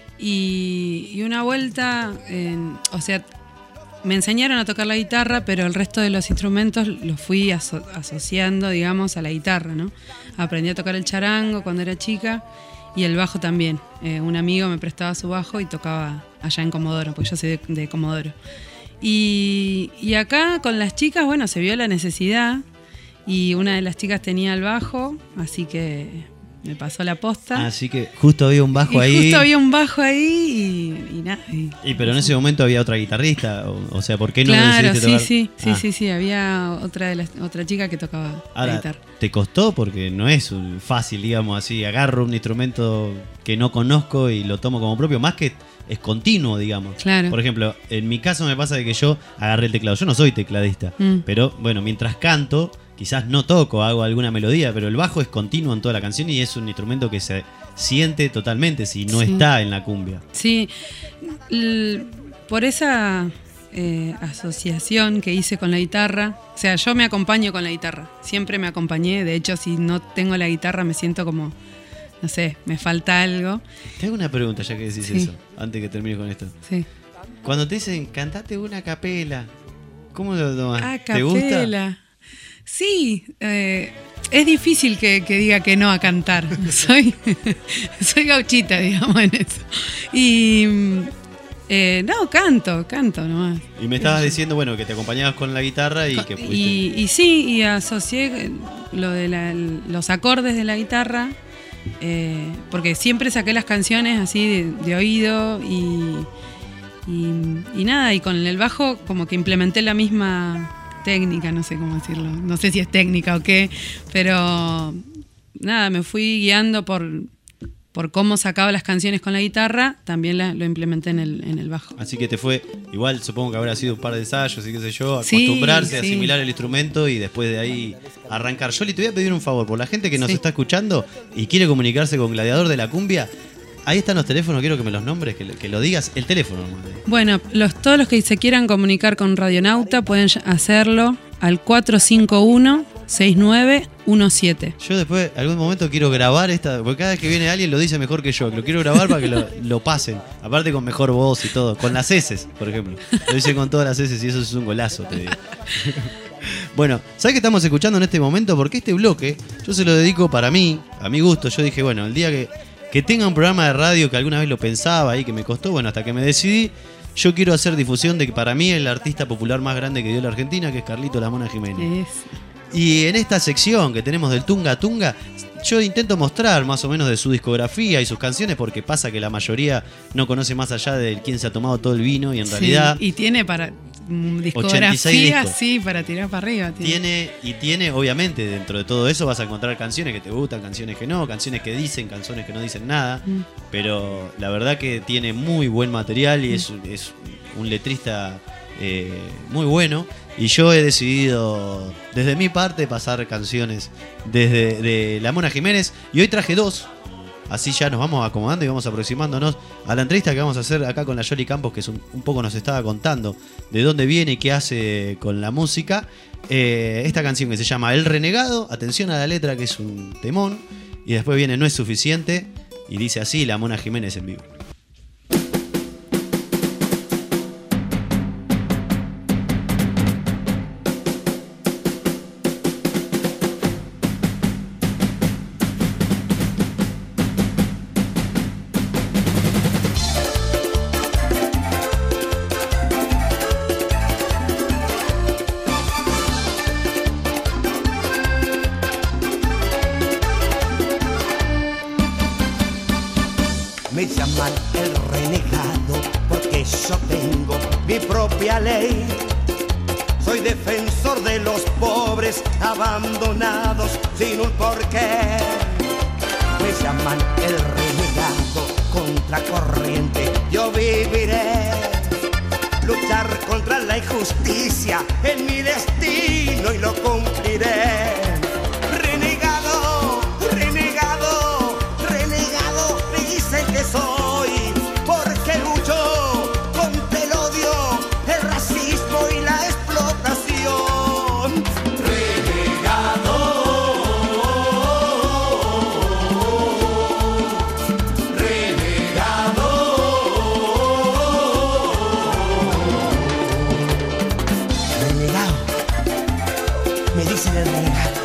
Y, y una vuelta, en, o sea, me enseñaron a tocar la guitarra, pero el resto de los instrumentos los fui aso- asociando, digamos, a la guitarra, ¿no? Aprendí a tocar el charango cuando era chica y el bajo también. Eh, un amigo me prestaba su bajo y tocaba allá en Comodoro, porque yo soy de, de Comodoro. Y, y acá con las chicas, bueno, se vio la necesidad y una de las chicas tenía el bajo, así que me pasó la posta. Así que justo había un bajo y ahí. justo había un bajo ahí y, y nada. Y, Y pero en ese momento había otra guitarrista, o, o sea, ¿por qué no claro, decidiste sí, tocar? sí, sí, Ah. sí, sí, había otra de las, otra chica que tocaba la Ahora, guitarra. ¿te costó? Porque no es un- fácil, digamos así, agarro un instrumento que no conozco y lo tomo como propio, más que es continuo, digamos. Claro. Por ejemplo, en mi caso me pasa de que yo agarré el teclado, yo no soy tecladista, Mm. pero bueno, mientras canto, quizás no toco, hago alguna melodía, pero el bajo es continuo en toda la canción y es un instrumento que se siente totalmente si no Sí. está en la cumbia. Sí, l- por esa eh, asociación que hice con la guitarra. O sea, yo me acompaño con la guitarra. Siempre me acompañé. De hecho, si no tengo la guitarra me siento como, no sé, me falta algo. Te hago una pregunta ya que decís Sí. eso, antes que termine con esto. Sí. Cuando te dicen, cantate una capela, ¿cómo lo tomas? Ah, ¿Te gusta? capela. Sí, eh, es difícil que, que diga que no a cantar. Soy, soy gauchita, digamos, en eso. Y eh, no, canto, canto nomás. Y me estabas diciendo, bueno, que te acompañabas con la guitarra y que pudiste... Y, y sí, y asocié lo de la- los acordes de la guitarra, eh, porque siempre saqué las canciones así de, de oído y, y, y nada, y con el bajo como que implementé la misma técnica, no sé cómo decirlo, no sé si es técnica o qué, pero nada, me fui guiando por, por cómo sacaba las canciones con la guitarra, también la- lo implementé en el, en el bajo. Así que te fue, igual supongo que habrá sido un par de ensayos y qué sé yo, Sí, acostumbrarse, sí. asimilar el instrumento y después de ahí arrancar. Yoli, te voy a pedir un favor, por la gente que nos Sí. está escuchando y quiere comunicarse con Gladiador de la Cumbia, ahí están los teléfonos, quiero que me los nombres, que, lo- que lo digas, el teléfono. Bueno, los, todos los que se quieran comunicar con Radionauta pueden hacerlo al cuatro cinco uno, seis nueve uno siete. Yo después, algún momento quiero grabar esta, porque cada vez que viene alguien lo dice mejor que yo, que lo quiero grabar para que lo, lo pasen, aparte con mejor voz y todo, con las eses, por ejemplo. Lo hice con todas las eses y eso es un golazo, te digo. Bueno, ¿sabes qué estamos escuchando en este momento? Porque este bloque yo se lo dedico para mí, a mi gusto. Yo dije, bueno, el día que, que tenga un programa de radio que alguna vez lo pensaba y que me costó, bueno, hasta que me decidí, yo quiero hacer difusión de que para mí el artista popular más grande que dio la Argentina, que es Carlito La Mona Jiménez. Y en esta sección que tenemos del Tunga Tunga, yo intento mostrar más o menos de su discografía y sus canciones, porque pasa que la mayoría no conoce más allá de quién se ha tomado todo el vino y en Sí, realidad... y tiene para mm, ochenta y seis discografía, discos. sí, para tirar para arriba. Tiene, y tiene, obviamente, dentro de todo eso vas a encontrar canciones que te gustan, canciones que no, canciones que dicen, canciones que no dicen nada. Mm. Pero la verdad que tiene muy buen material y es, es un letrista eh, muy bueno. Y yo he decidido, desde mi parte, pasar canciones desde de La Mona Jiménez. Y hoy traje dos. Así ya nos vamos acomodando y vamos aproximándonos a la entrevista que vamos a hacer acá con la Yoli Campos, que es un, un poco nos estaba contando de dónde viene y qué hace con la música. Eh, esta canción que se llama El Renegado, atención a la letra que es un temón, y después viene No es suficiente, y dice así La Mona Jiménez en vivo. Me llaman el renegado porque yo tengo mi propia ley. Soy defensor de los pobres abandonados sin un porqué. Me llaman el renegado contracorriente. Yo viviré. Luchar contra la injusticia es mi destino y lo cumpliré. Renegado, renegado, renegado, me dicen que soy, porque lucho contra el odio, el racismo y la explotación. Renegado, renegado, renegado, me dicen el renegado.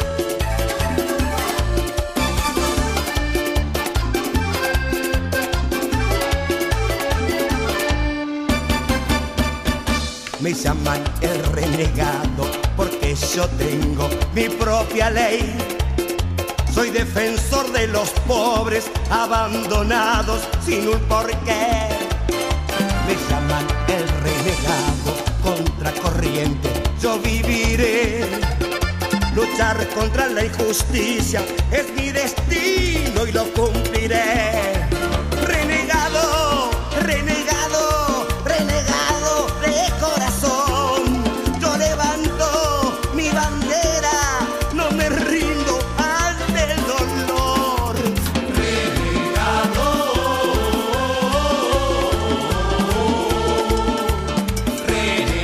Me llaman el renegado porque yo tengo mi propia ley. Soy defensor de los pobres abandonados sin un porqué. Me llaman el renegado contracorriente. Yo viviré. Luchar contra la injusticia es mi destino y lo cumpliré. Renegado, renegado, renegado de corazón. Yo levanto mi bandera, no me rindo ante el dolor. Renegado, renegado.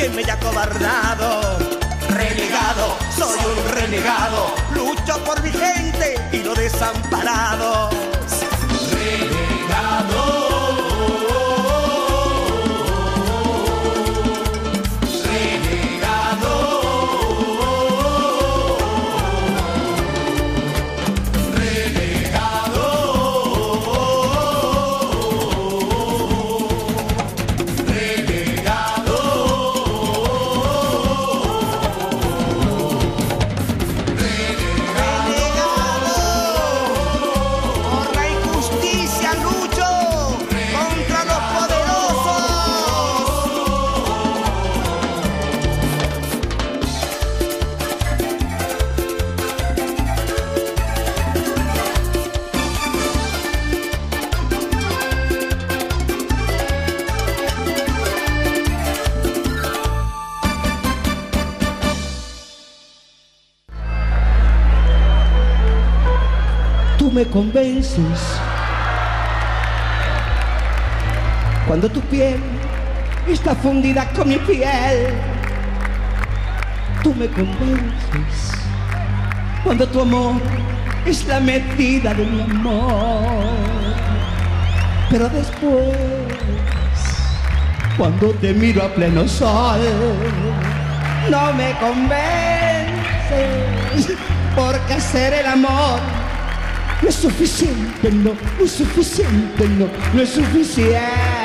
que me haya cobardado. Renegado, soy un renegado, lucho por mi gente y los desamparados. Renegado. Me convences cuando tu piel está fundida con mi piel. Tú me convences cuando tu amor es la medida de mi amor. Pero después, cuando te miro a pleno sol, no me convences, porque hacer el amor no es suficiente, no, no es suficiente, no, no es suficiente.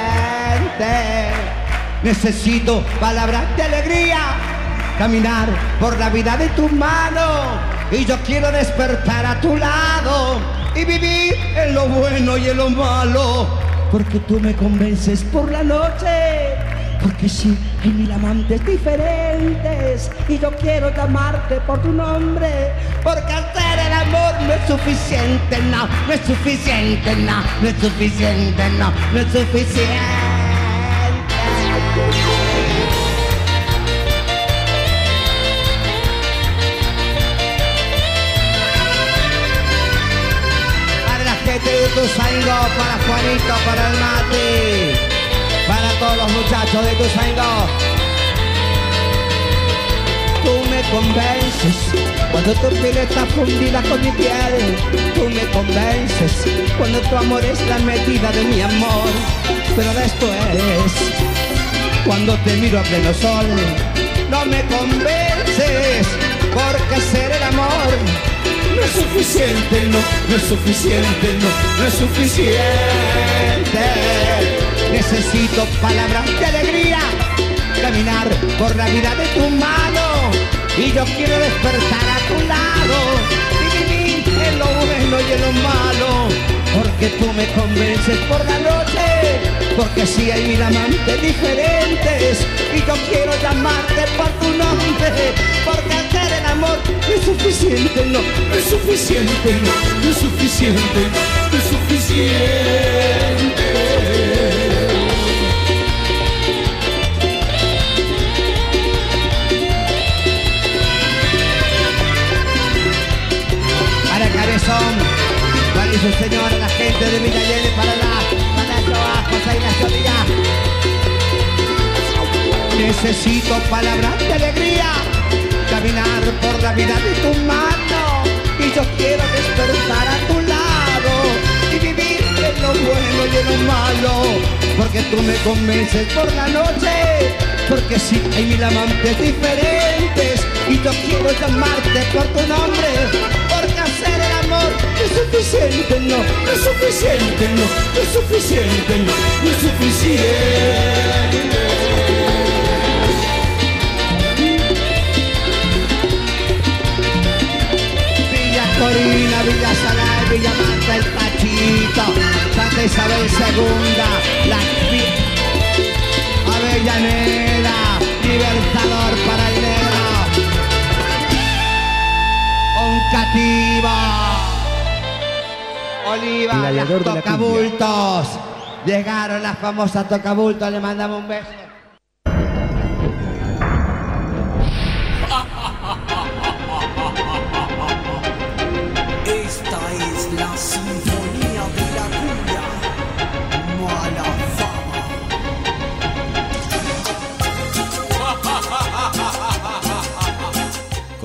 Necesito palabras de alegría, caminar por la vida de tu mano, y yo quiero despertar a tu lado y vivir en lo bueno y en lo malo, porque tú me convences por la noche. Porque sí, hay mil amantes diferentes y yo quiero llamarte por tu nombre. Porque hacer el amor no es suficiente, no, no es suficiente, no, no es suficiente, no, no es suficiente. Para la gente de Ituzaingó, para Juanito, para el Mati, para todos los muchachos de Ituzaingó. Tú me convences cuando tu piel está fundida con mi piel. Tú me convences cuando tu amor es la medida de mi amor. Pero después, cuando te miro a pleno sol, no me convences, porque hacer el amor no es suficiente, no, no es suficiente, no, no es suficiente. Necesito palabras de alegría, caminar por la vida de tu mano, y yo quiero despertar a tu lado y vivir en lo bueno y en lo malo, porque tú me convences por la noche, porque sí hay mil amantes diferentes y yo quiero llamarte por tu nombre, porque hacer el amor no es suficiente, no, no es suficiente, no, no es suficiente, no es suficiente. Cabezón, para su señora, la gente de Villa Allende, para la, para Joa, José Ignacio Díaz. Necesito palabras de alegría, caminar por la vida de tu mano, y yo quiero despertar a tu lado y vivir en lo bueno y en lo malo, porque tú me convences por la noche, porque sí hay mil amantes diferentes y yo quiero llamarte por tu nombre, porque hacer el amor no es suficiente, no, no es suficiente, no, no es suficiente, no, no es suficiente. Villa Corina, Villa Salar, Villa Manta, El Pachito, Santa Isabel segunda, La Avellaneda, Libertador para el negro, Oncativa, Oliva, las tocabultos. Llegaron las famosas tocabultos, le mandamos un beso. Esta es la sinfonía de la cumbia, mala fama.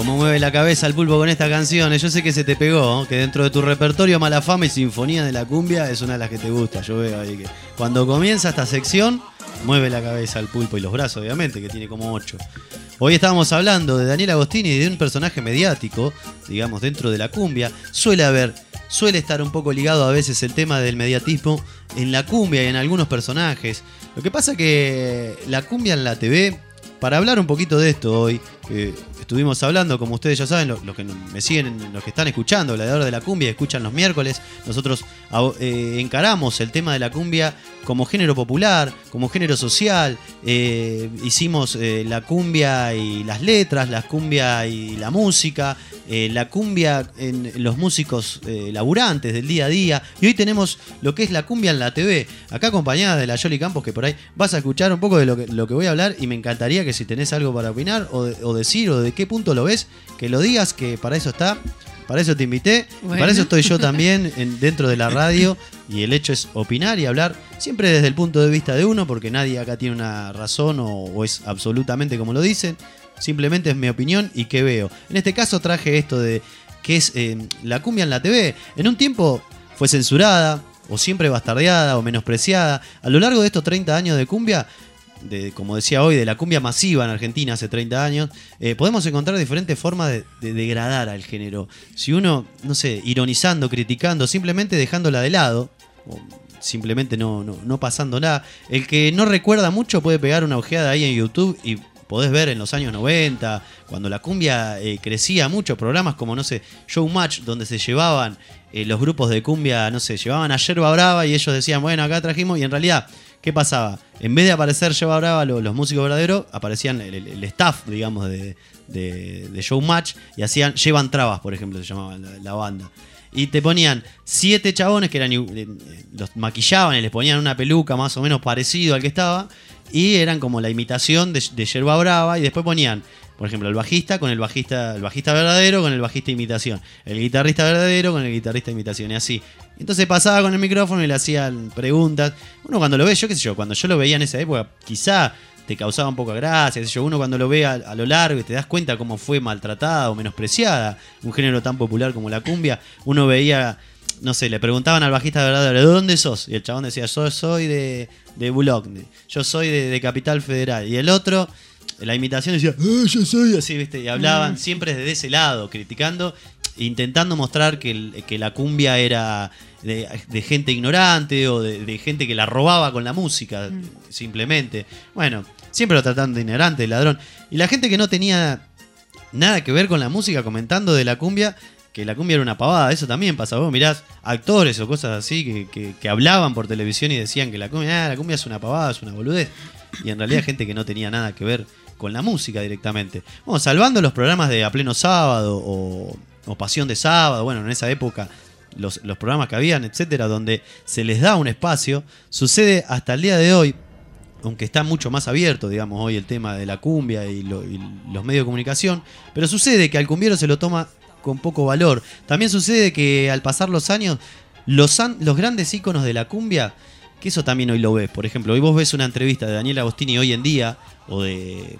Como mueve la cabeza el pulpo con esta canción. Yo sé que se te pegó, que dentro de tu repertorio Mala Fama y Sinfonía de la Cumbia es una de las que te gusta. Yo veo ahí que cuando comienza esta sección, mueve la cabeza el pulpo y los brazos, obviamente, que tiene como ocho. Hoy estábamos hablando de Daniel Agostini y de un personaje mediático, digamos, dentro de la cumbia. Suele haber, suele estar un poco ligado a veces el tema del mediatismo en la cumbia y en algunos personajes. Lo que pasa que la cumbia en la T V, para hablar un poquito de esto hoy, eh, estuvimos hablando, como ustedes ya saben, los, los que me siguen, los que están escuchando, la hora de la cumbia, escuchan los miércoles, nosotros eh, encaramos el tema de la cumbia como género popular, como género social, eh, hicimos eh, la cumbia y las letras, la cumbia y la música, eh, la cumbia en los músicos eh, laburantes del día a día, y hoy tenemos lo que es la cumbia en la T V, acá acompañada de la Yoli Campos, que por ahí vas a escuchar un poco de lo que, lo que voy a hablar, y me encantaría que si tenés algo para opinar o, de, o decir o de qué punto lo ves, que lo digas, que para eso está, para eso te invité, bueno. Para eso estoy yo también en, dentro de la radio, y el hecho es opinar y hablar siempre desde el punto de vista de uno, porque nadie acá tiene una razón o, o es absolutamente como lo dicen, simplemente es mi opinión y qué veo. En este caso traje esto de que es eh, la cumbia en la T V. En un tiempo fue censurada, o siempre bastardeada, o menospreciada. A lo largo de estos treinta años de cumbia, de, como decía hoy, de la cumbia masiva en Argentina hace treinta años, eh, podemos encontrar diferentes formas de, de degradar al género. Si uno, no sé, ironizando, criticando, simplemente dejándola de lado, o simplemente no, no, no pasándola, el que no recuerda mucho puede pegar una ojeada ahí en YouTube y podés ver en los años noventa, cuando la cumbia eh, crecía mucho, programas como, no sé, Showmatch, donde se llevaban eh, los grupos de cumbia, no sé, llevaban a Yerba Brava y ellos decían, bueno, acá trajimos, y en realidad, ¿qué pasaba? En vez de aparecer Yerba Brava, los, los músicos verdaderos, aparecían el, el, el staff, digamos, de, de, de Showmatch, y hacían Llevan Trabas, por ejemplo, se llamaba la, la banda. Y te ponían siete chabones que eran eh, los maquillaban y les ponían una peluca más o menos parecido al que estaba, y eran como la imitación de, de Yerba Brava, y después ponían, por ejemplo, el bajista con el bajista, el bajista verdadero con el bajista imitación, el guitarrista verdadero con el guitarrista imitación, y así. Entonces pasaba con el micrófono y le hacían preguntas. Uno cuando lo ve, yo qué sé yo, cuando yo lo veía en esa época, quizá te causaba un poco de gracia, qué sé yo. Uno cuando lo ve a, a lo largo y te das cuenta cómo fue maltratada o menospreciada un género tan popular como la cumbia, uno veía, no sé, le preguntaban al bajista verdadero, ¿de dónde sos? Y el chabón decía, yo soy de, de Boulogne, yo soy de, de Capital Federal. Y el otro, la imitación decía, ah, yo soy así, ¿viste? Y hablaban siempre desde ese lado, criticando, intentando mostrar que, el, que la cumbia era de, de gente ignorante o de, de gente que la robaba con la música, mm. simplemente. Bueno, siempre lo trataban de ignorante, de ladrón. Y la gente que no tenía nada que ver con la música comentando de la cumbia, que la cumbia era una pavada, eso también pasa. Vos mirás actores o cosas así que, que, que hablaban por televisión y decían que la cumbia, ah, la cumbia es una pavada, es una boludez. Y en realidad gente que no tenía nada que ver con la música directamente. Bueno, salvando los programas de A Pleno Sábado o, o Pasión de Sábado, bueno, en esa época los, los programas que habían, etcétera, donde se les da un espacio, sucede hasta el día de hoy, aunque está mucho más abierto, digamos, hoy el tema de la cumbia y, lo, y los medios de comunicación, pero sucede que al cumbiero se lo toma con poco valor. También sucede que al pasar los años, los, los grandes íconos de la cumbia, que eso también hoy lo ves. Por ejemplo, hoy vos ves una entrevista de Daniel Agostini hoy en día, o de,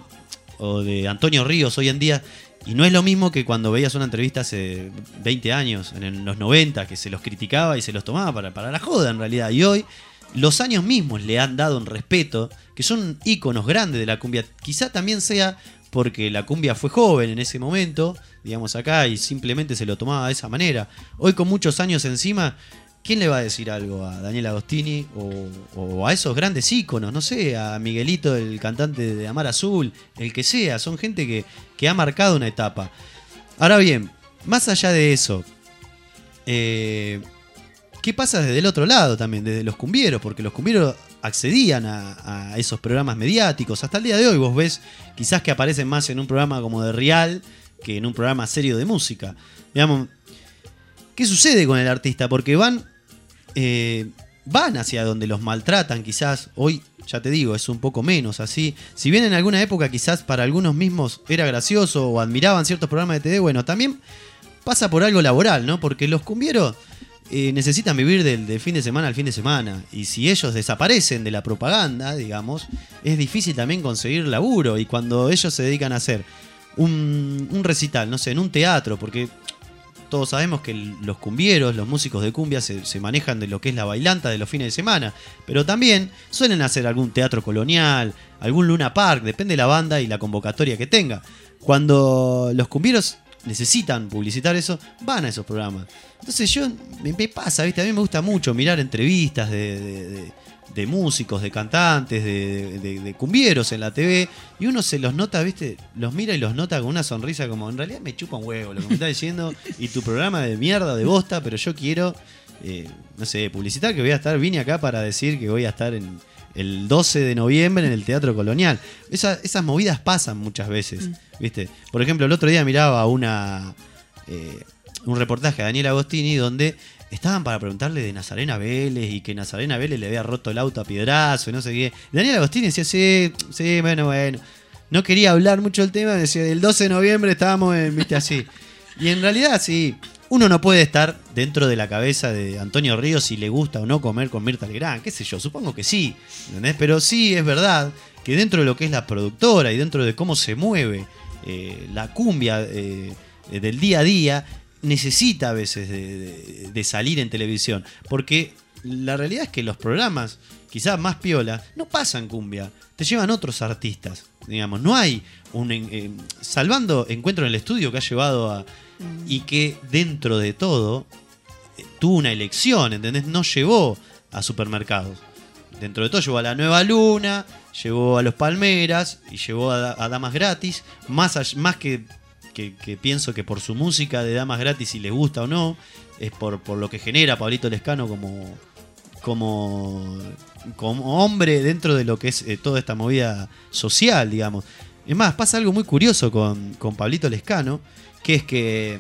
o de Antonio Ríos hoy en día, y no es lo mismo que cuando veías una entrevista hace veinte años, en los noventa, que se los criticaba y se los tomaba para, para la joda en realidad. Y hoy los años mismos le han dado un respeto, que son íconos grandes de la cumbia. Quizá también sea porque la cumbia fue joven en ese momento, digamos acá, y simplemente se lo tomaba de esa manera. Hoy con muchos años encima, ¿quién le va a decir algo a Daniel Agostini o, o a esos grandes íconos? No sé, a Miguelito, el cantante de Amar Azul, el que sea. Son gente que, que ha marcado una etapa. Ahora bien, más allá de eso, eh, ¿qué pasa desde el otro lado también? Desde los cumbieros, porque los cumbieros accedían a, a esos programas mediáticos. Hasta el día de hoy vos ves quizás que aparecen más en un programa como de Real que en un programa serio de música. Digamos, ¿qué sucede con el artista? Porque van... Eh, van hacia donde los maltratan, quizás hoy, ya te digo, es un poco menos así. Si bien en alguna época quizás para algunos mismos era gracioso o admiraban ciertos programas de T V, bueno, también pasa por algo laboral, ¿no? Porque los cumbieros eh, necesitan vivir del, del fin de semana al fin de semana, y si ellos desaparecen de la propaganda, digamos, es difícil también conseguir laburo, y cuando ellos se dedican a hacer un, un recital, no sé, en un teatro, porque todos sabemos que los cumbieros, los músicos de cumbia se, se manejan de lo que es la bailanta de los fines de semana, pero también suelen hacer algún teatro colonial, algún Luna Park, depende de la banda y la convocatoria que tenga. Cuando los cumbieros necesitan publicitar eso, van a esos programas. Entonces yo, me, me pasa, ¿viste? A mí me gusta mucho mirar entrevistas de, de, de, de músicos, de cantantes, de, de, de cumbieros en la T V, y uno se los nota, ¿viste? Los mira y los nota con una sonrisa como, en realidad me chupa un huevo lo que me está diciendo, y tu programa de mierda, de bosta, pero yo quiero, eh, no sé, publicitar que voy a estar, vine acá para decir que voy a estar en el doce de noviembre en el Teatro Colonial. Esa, esas movidas pasan muchas veces, ¿viste? Por ejemplo, el otro día miraba una eh, un reportaje a Daniel Agostini donde estaban para preguntarle de Nazarena Vélez y que Nazarena Vélez le había roto el auto a piedrazo y no sé qué. Daniel Agostini decía, sí, sí, bueno, bueno. No quería hablar mucho del tema, decía, el doce de noviembre estábamos en, viste, así. Y en realidad, sí, uno no puede estar dentro de la cabeza de Antonio Ríos si le gusta o no comer con Mirta Legrand, qué sé yo, supongo que sí, ¿entendés? Pero sí es verdad que dentro de lo que es la productora y dentro de cómo se mueve eh, la cumbia eh, del día a día, necesita a veces de, de, de salir en televisión, porque la realidad es que los programas, quizás más piola, no pasan cumbia, te llevan otros artistas, digamos, no hay un, eh, salvando Encuentro en el Estudio que ha llevado a, y que dentro de todo eh, tuvo una elección, ¿entendés? No llevó a supermercados, dentro de todo llevó a La Nueva Luna, llevó a Los Palmeras y llevó a, a Damas Gratis, más, allá, más que Que, que pienso que por su música de Damas Gratis, si les gusta o no, es por, por lo que genera Pablito Lescano como, como, como hombre dentro de lo que es eh, toda esta movida social, digamos. Es más, pasa algo muy curioso con, con Pablito Lescano, que es que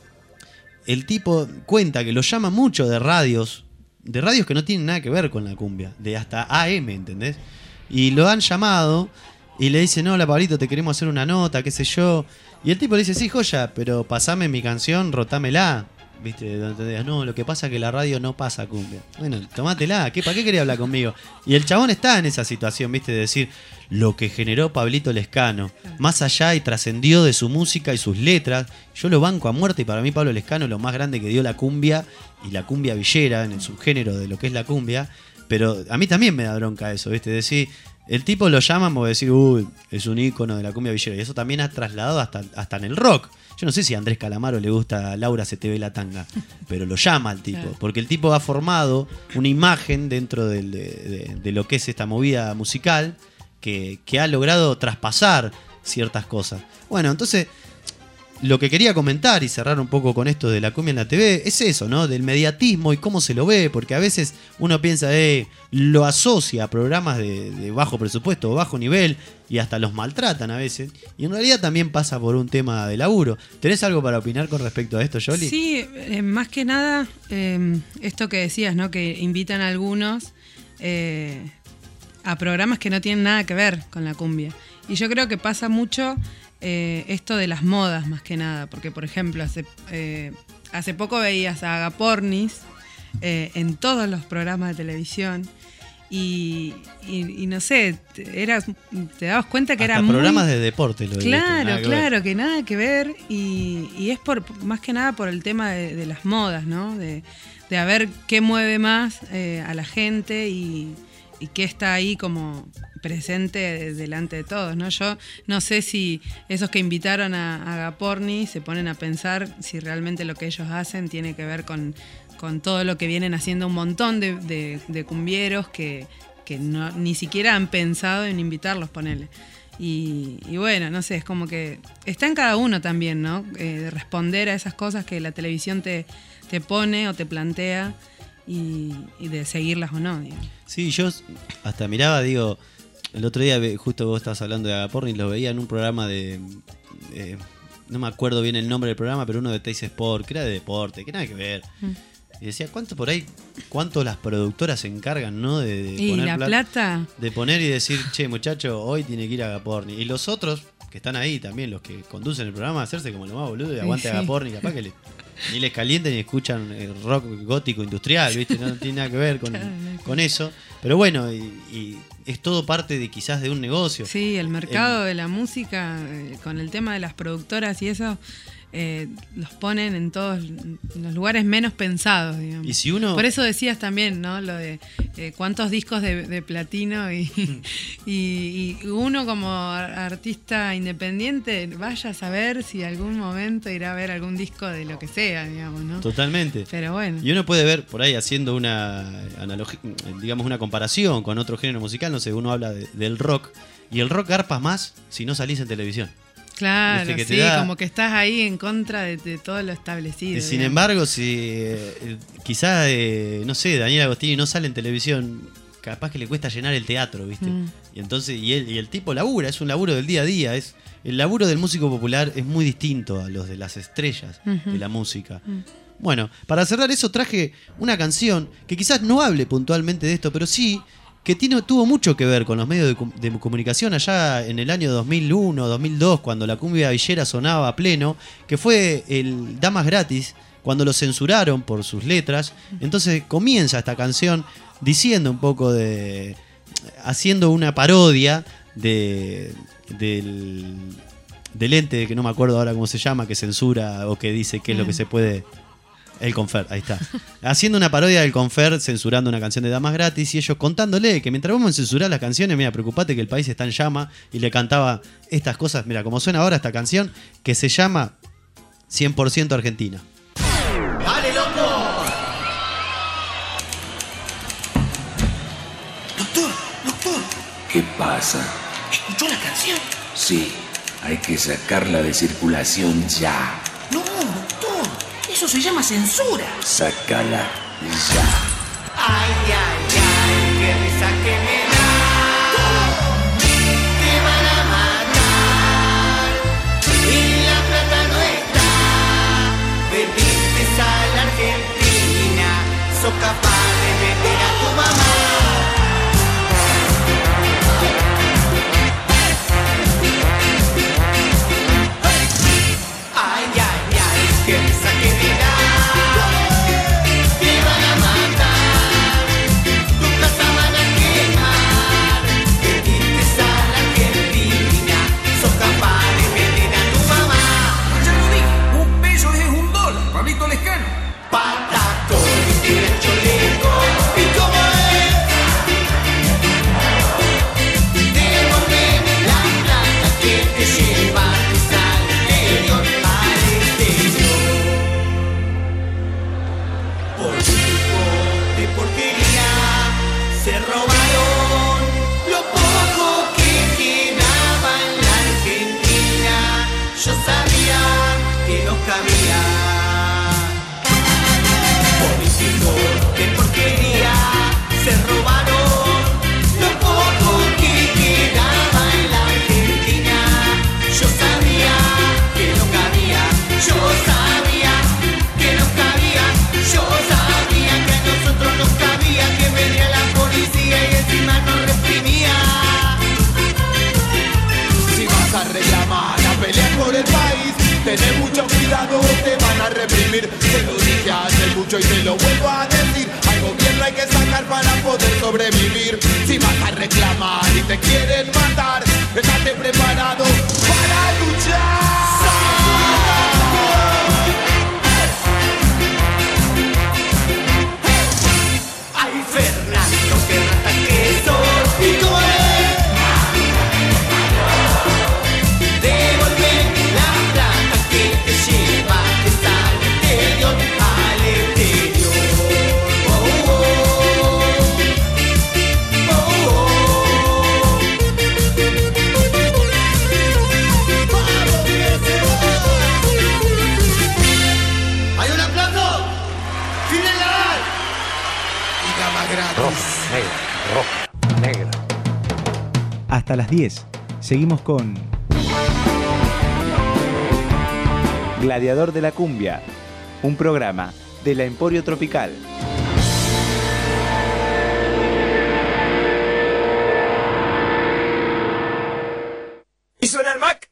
el tipo cuenta que lo llama mucho de radios, de radios que no tienen nada que ver con la cumbia, de hasta A M, ¿entendés? Y lo han llamado y le dicen, hola Pablito, te queremos hacer una nota, qué sé yo. Y el tipo le dice, sí, joya, pero pasame mi canción, rotámela. ¿Viste? No, lo que pasa es que la radio no pasa cumbia. Bueno, tomátela, ¿qué, ¿para qué quería hablar conmigo? Y el chabón está en esa situación, ¿viste? De decir, lo que generó Pablito Lescano, más allá y trascendió de su música y sus letras, yo lo banco a muerte, y para mí Pablo Lescano es lo más grande que dio la cumbia, y la cumbia villera, en el subgénero de lo que es la cumbia. Pero a mí también me da bronca eso, ¿viste? Decir, el tipo lo llaman por decir, uy, es un ícono de la cumbia villera. Y eso también ha trasladado hasta, hasta en el rock. Yo no sé si a Andrés Calamaro le gusta a Laura Se Te Ve la Tanga, pero lo llama al tipo. Claro. Porque el tipo ha formado una imagen dentro de, de, de, de lo que es esta movida musical que, que ha logrado traspasar ciertas cosas. Bueno, entonces, lo que quería comentar y cerrar un poco con esto de la cumbia en la T V es eso, ¿no? Del mediatismo y cómo se lo ve, porque a veces uno piensa, eh, lo asocia a programas de, de bajo presupuesto o bajo nivel y hasta los maltratan a veces. Y en realidad también pasa por un tema de laburo. ¿Tenés algo para opinar con respecto a esto, Yoli? Sí, eh, más que nada, eh, esto que decías, ¿no? Que invitan a algunos eh, a programas que no tienen nada que ver con la cumbia. Y yo creo que pasa mucho eh, esto de las modas, más que nada. Porque, por ejemplo, hace, eh, hace poco veías a Agapornis eh, en todos los programas de televisión. Y, y, y no sé, te, era, te dabas cuenta que hasta era muy... programas de deporte lo Claro, visto, que claro, ver. que nada que ver. Y, y es por más que nada por el tema de, de las modas, ¿no? De, de a ver qué mueve más eh, a la gente y, y qué está ahí como presente delante de todos, ¿no? Yo no sé si esos que invitaron a, a Agaporni se ponen a pensar si realmente lo que ellos hacen tiene que ver con, con todo lo que vienen haciendo un montón de, de, de cumbieros que, que no, ni siquiera han pensado en invitarlos, ponele. Y, y bueno, no sé, es como que está en cada uno también, ¿no? Eh, de responder a esas cosas que la televisión te, te pone o te plantea y, y de seguirlas o no, digamos. Sí, yo hasta miraba, digo, el otro día justo vos estabas hablando de Agaporni, lo veía en un programa de, eh, no me acuerdo bien el nombre del programa, pero uno de Teis Sport, que era de deporte, que nada que ver. Mm. Y decía, ¿cuánto por ahí, cuánto las productoras se encargan, ¿no? De, de y poner la plata, plata. de poner y decir, che, muchacho, hoy tiene que ir a Agaporni. Y los otros que están ahí también, los que conducen el programa, hacerse como lo más boludo y aguante sí, sí. Agaporni, capaz que le, ni les calienten ni escuchan el rock gótico industrial, ¿viste? No tiene nada que ver con, con eso. Pero bueno, y, y es todo parte de quizás de un negocio. Sí, el mercado el, de la música, eh, con el tema de las productoras y eso, eh, los ponen en todos los lugares menos pensados, digamos. Y si uno... Por eso decías también, ¿no? Lo de eh, cuántos discos de, de platino y, y, y uno como artista independiente vaya a saber si algún momento irá a ver algún disco de lo que sea, digamos, ¿no? Totalmente. Pero bueno. Y uno puede ver por ahí haciendo una analogía, digamos una comparación con otro género musical, no sé, uno habla de, del rock y el rock garpa más si no salís en televisión. Claro, que sí, da... como que estás ahí en contra de, de todo lo establecido. Sin digamos. embargo, si eh, quizás, eh, no sé, Daniel Agostini no sale en televisión, capaz que le cuesta llenar el teatro, ¿viste? Mm. Y entonces, y, él, y el tipo labura, es un laburo del día a día. Es, el laburo del músico popular es muy distinto a los de las estrellas uh-huh. de la música. Uh-huh. Bueno, para cerrar eso traje una canción que quizás no hable puntualmente de esto, pero sí que tiene, tuvo mucho que ver con los medios de, de comunicación allá en el año dos mil uno, dos mil dos, cuando la cumbia villera sonaba a pleno, que fue el Damas Gratis, cuando lo censuraron por sus letras. Entonces comienza esta canción diciendo un poco de... haciendo una parodia de, del, del ente, que no me acuerdo ahora cómo se llama, que censura o que dice qué es lo que se puede... El Confer, ahí está. Haciendo una parodia del Confer, censurando una canción de Damas Gratis y ellos contándole que mientras vamos a censurar las canciones, mira, preocupate que el país está en llama, y le cantaba estas cosas, mira, como suena ahora esta canción, que se llama cien por ciento Argentina. ¡Dale, loco! Doctor, doctor. ¿Qué pasa? ¿Escuchó la canción? Sí, hay que sacarla de circulación ya. No, doctor. Eso se llama censura. Sácala ya. Ay, ay, ay, qué risa que me da. Te van a matar y la plata no está. Bebiste a la Argentina, sos capaz de meter a tu mamá. Ay, ay, ay, qué risa que me da. Te van a matar, tu casa van a quemar. Bebiste a la Argentina, sos capaz de meter a tu mamá. Ya lo dije, un peso es un dólar, Pablito Lescano. Pataco y el choleco, ¿y cómo es? Devolveme la plata que te llevaste al exterior, al exterior. Político de porquería, se robaron lo poco que quedaba en la Argentina. Yo sabía que nos cabía. Políticos de porquería, se robaron lo poco que quedaba en la Argentina. Yo sabía que no cabía, yo sabía que no cabía, yo sabía que a nosotros nos cabía, que venía la policía y encima nos reprimía. Si vas a reclamar, a pelear por el país, tené mucho cuidado, te van a reprimir. Te lo dije hace mucho y te lo vuelvo a decir. Al gobierno hay que sacar para poder sobrevivir. Si vas a reclamar y te quieren matar, estate preparado para luchar. Ay, Fernando, qué rata que sos, ¿y cómo es? Devolve la plata que te llevaste al exterior, al exterior. Oh, oh, oh, oh. ¡Vamos, que se va! ¡Hay un aplauso! ¡Final! Y Damas Gratis. Roja, negra, roja, negra. Hasta las diez. Seguimos con Gladiador de la Cumbia, un programa de la Emporio Tropical. Y suena el Mac.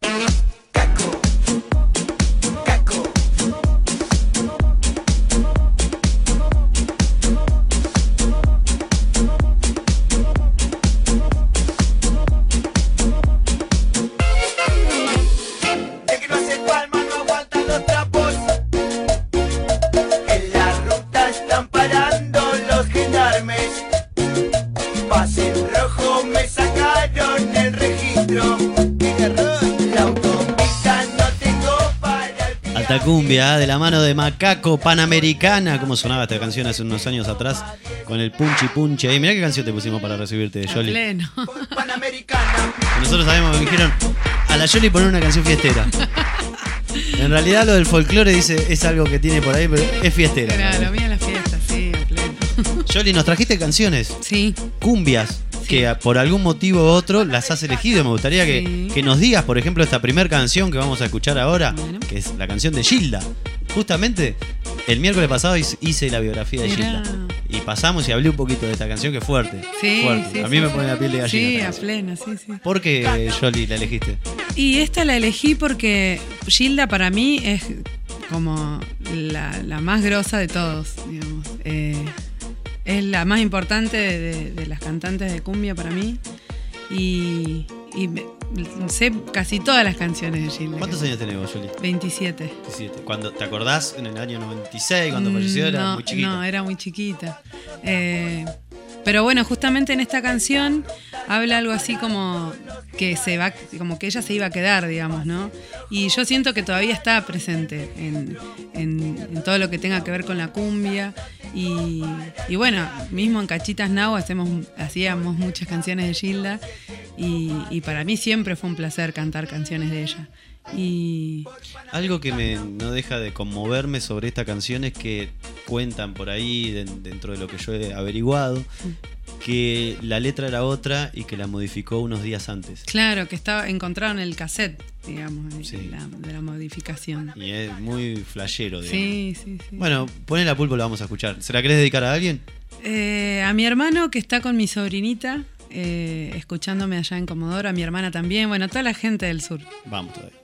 Alta cumbia, de la mano de Macaco Panamericana. ¿Cómo sonaba esta canción hace unos años atrás? Con el punchi punchi ahí. Mirá qué canción te pusimos para recibirte, Yoli. Pleno. Nosotros sabemos, me dijeron, a la Yoli poner una canción fiestera. En realidad lo del folclore dice es algo que tiene por ahí, pero es fiestera. Claro, lo mío es la fiesta, sí, a pleno. Yoli, ¿nos trajiste canciones? Sí. Cumbias. Que por algún motivo u otro las has elegido. Me gustaría que, Sí. que nos digas, por ejemplo, esta primera canción que vamos a escuchar ahora, Bueno. que es la canción de Gilda. Justamente el miércoles pasado hice- hice la biografía de Mirá. Gilda. Y pasamos y hablé un poquito de esta canción que es fuerte. Sí, fuerte. sí, A mí sí, me sí. pone la piel de gallina. Sí, esta a canción. pleno, sí, sí. ¿Por qué, Yoli, la elegiste? Y esta la elegí porque Gilda para mí es como la, la más grosa de todos, digamos. Eh, es la más importante de, de- de las cantantes de cumbia para mí. Y, y me- sé casi todas las canciones de Gilda. ¿Cuántos años tenés vos, Yoli? veintisiete. veintisiete. Cuando, ¿te acordás en el año noventa y seis, cuando falleció? Era no, muy chiquita. No, era muy chiquita. Eh, pero bueno, justamente en esta canción habla algo así como que se va, como que ella se iba a quedar, digamos, ¿no? Y yo siento que todavía está presente en, en- en todo lo que tenga que ver con la cumbia. Y, y bueno, mismo en Cachitas Now hacemos, hacíamos muchas canciones de Gilda. Y, y para mí siempre fue un placer cantar canciones de ella. Y Algo que me no deja de conmoverme sobre esta canción es que cuentan por ahí, de- dentro de lo que yo he averiguado, que la letra era otra y que la modificó unos días antes. claro, que estaba encontraron el cassette, digamos, de, Sí. la, de la modificación. Y es muy flashero, digamos. Sí, sí, sí. Bueno, poné la pulpo, la vamos a escuchar. ¿Se la querés dedicar a alguien? Eh, a mi hermano que está con mi sobrinita, eh, escuchándome allá en Comodoro, a mi hermana también, bueno, toda la gente del sur. Vamos todavía.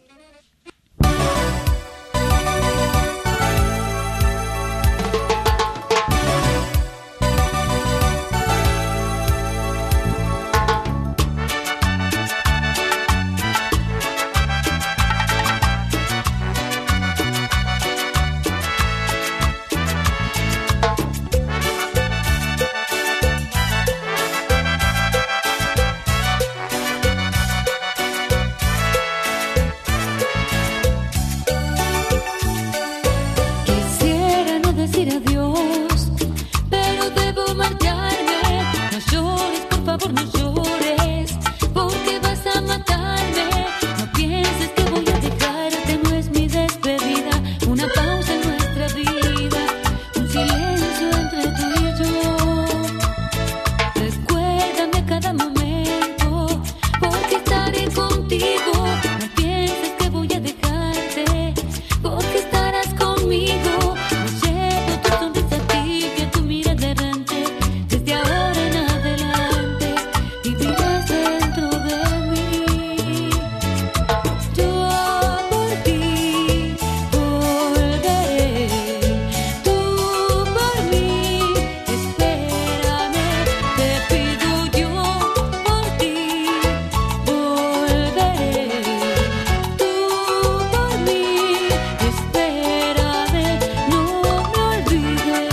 Quisiera no decir adiós, pero debo marcharme. No llores, por favor, no llores, porque vas a matarme. No pienses que voy a dejarte, no es mi despedida. Una pausa en nuestra vida, un silencio entre tú y yo. Recuérdame cada momento, porque estaré contigo. No pienses que voy a dejarte, porque estarás conmigo. Me llevo tu sonrisa tibia, tu mirada errante. Desde ahora en adelante vivirás dentro de mí. Yo por ti volveré, tú por mí espérame. Te pido yo por ti volveré, tú por mí espérame, no me olvides.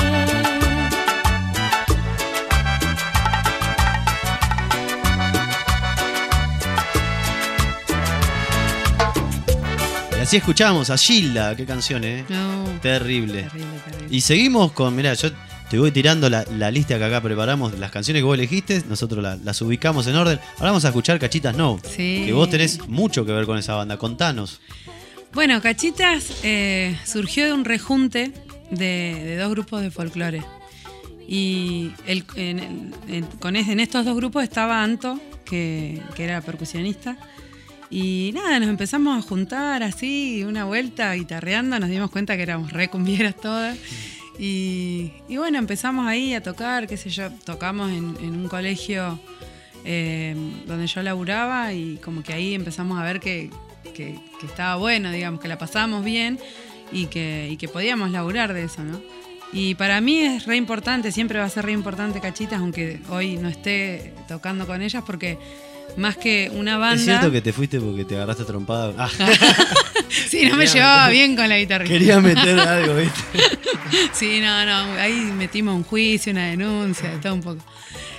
Y así escuchamos a Gilda. Qué canción, ¿eh? No, Terrible. terrible, terrible. Y seguimos con, mirá, yo te voy tirando la, la lista que acá preparamos, las canciones que vos elegiste, nosotros la- las ubicamos en orden. Ahora vamos a escuchar Cachitas No, Sí. que vos tenés mucho que ver con esa banda. Contanos. Bueno, Cachitas eh, surgió de un rejunte de, de dos grupos de folclore. Y el- en, el- en- con es- en estos dos grupos estaba Anto, que, que era percusionista. Y nada, nos empezamos a juntar así, una vuelta, guitarreando, nos dimos cuenta que éramos re cumbieras todas. Y, y bueno, empezamos ahí a tocar, qué sé yo, tocamos en, en un colegio eh, donde yo laburaba y como que ahí empezamos a ver que, que- que estaba bueno, digamos, que la pasábamos bien y que, y que podíamos laburar de eso, ¿no? Y para mí es re importante, siempre va a ser re importante Cachitas, aunque hoy no esté tocando con ellas, porque más que una banda... ¿Es cierto que te fuiste porque te agarraste trompada? Ah. Sí, no me Quería llevaba meter- bien con la guitarra. Quería meter algo, ¿viste? Sí, no, no, ahí metimos un juicio, una denuncia, de todo un poco.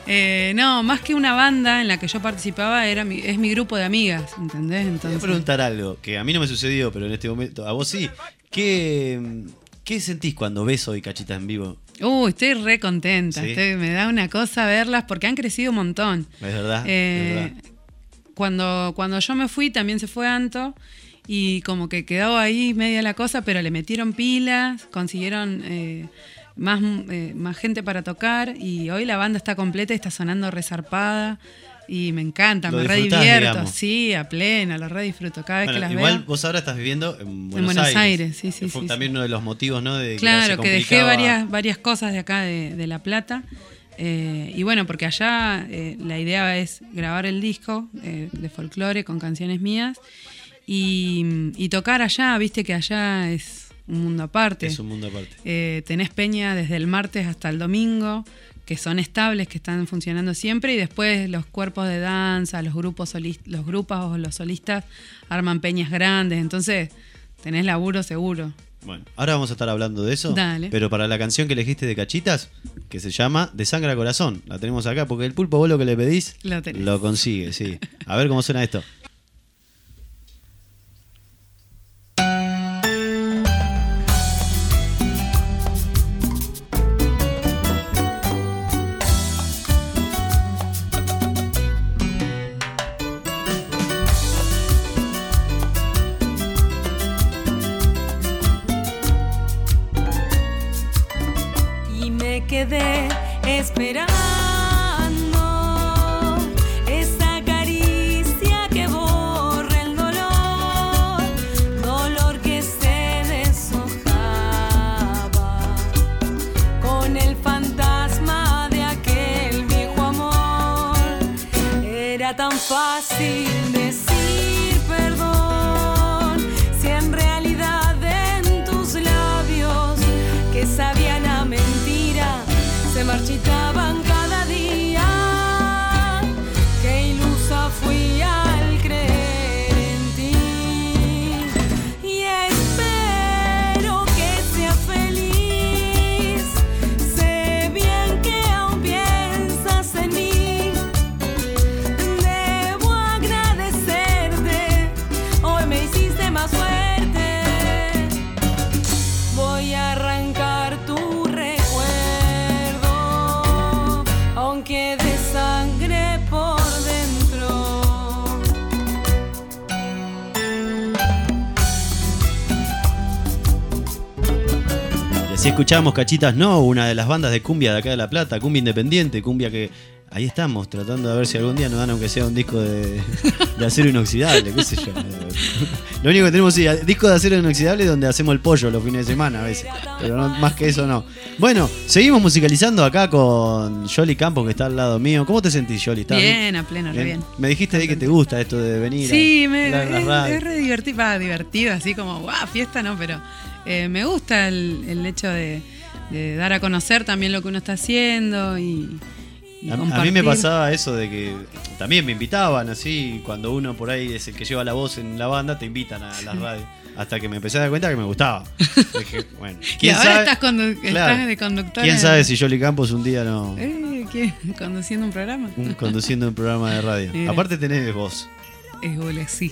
Eh, no, más que una banda en la que yo participaba, era mi, es mi grupo de amigas, ¿entendés? Entonces, Te voy a preguntar algo que a mí no me sucedió, pero en este momento, a vos sí. ¿Qué, qué sentís cuando ves hoy Cachitas en vivo? Uh, estoy re contenta. ¿Sí? Estoy- me da una cosa verlas porque han crecido un montón. Es verdad, Eh, es verdad. Cuando, cuando yo me fui, también se fue Anto. Y como que quedó ahí media la cosa, pero le metieron pilas, consiguieron eh, más, eh, más gente para tocar. Y hoy la banda está completa y está sonando resarpada. Y me encanta, Lo me re disfrutás, divierto. digamos. Sí, a plena, lo re disfruto. Cada vez Bueno, que las igual veo. vos ahora estás viviendo en Buenos, En Buenos Aires. Aires, sí, sí, Que fue sí, también sí. uno de los motivos, ¿no? De Claro, se que dejé complicaba. varias, varias cosas de acá de, de La Plata. Eh, y bueno, porque allá eh, la idea es grabar el disco eh, de folclore con canciones mías y, y tocar allá, viste que allá es un mundo aparte. Es un mundo aparte. Eh, tenés peña desde el martes hasta el domingo, que son estables, que están funcionando siempre, y después los cuerpos de danza, los grupos solis- los grupos o los solistas arman peñas grandes, entonces tenés laburo seguro. Bueno, ahora vamos a estar hablando de eso. Dale. Pero para la canción que elegiste de Cachitas, que se llama De Sangre a Corazón, la tenemos acá, porque el pulpo vos lo que le pedís, Lo tenés. lo consigue, sí. A ver cómo suena esto. Y me quedé esperando esa caricia que borra el dolor, dolor que se deshojaba con el fantasma de aquel viejo amor. Era tan fácil decir perdón si en realidad en tus labios que sabían a mentira se marchitaban cada día. Qué ilusa fui al creer en ti y espero que seas feliz. Sé bien que aún piensas en mí. Debo agradecerte, hoy me hiciste más fuerte. Voy a arrancar tu recuerdo, aunque de sangre por dentro. Y así escuchamos Cachitas No, una de las bandas de cumbia de acá de La Plata, cumbia independiente, cumbia que ahí estamos, tratando de ver si algún día nos dan aunque sea un disco de, de acero inoxidable, qué sé yo. Lo único que tenemos sí, disco de acero inoxidable donde hacemos el pollo los fines de semana a veces, pero no, más que eso no. Bueno, seguimos musicalizando acá con Yoli Campos, que está al lado mío. ¿Cómo te sentís, Yoli? ¿Estás Bien, a pleno, re bien. Me dijiste ahí que te gusta esto de venir Sí, a me, hablar en la es, radio. es re divertido, va, divertido, así como, guau, fiesta, no, pero eh, me gusta el, el hecho de, de dar a conocer también lo que uno está haciendo y, y A, a compartir. mí me pasaba eso de que también me invitaban así, cuando uno por ahí es el que lleva la voz en la banda, te invitan a las radios. Hasta que me empecé a dar cuenta que me gustaba. Dije, bueno, Y ¿quién ahora sabe? estás, condu- Claro. estás de conductor. ¿Quién en- sabe si Yoli Campos un día no Eh, ¿qué? ¿Conduciendo un programa? un- conduciendo un programa de radio? Mira. Aparte tenés voz. Es gole, sí.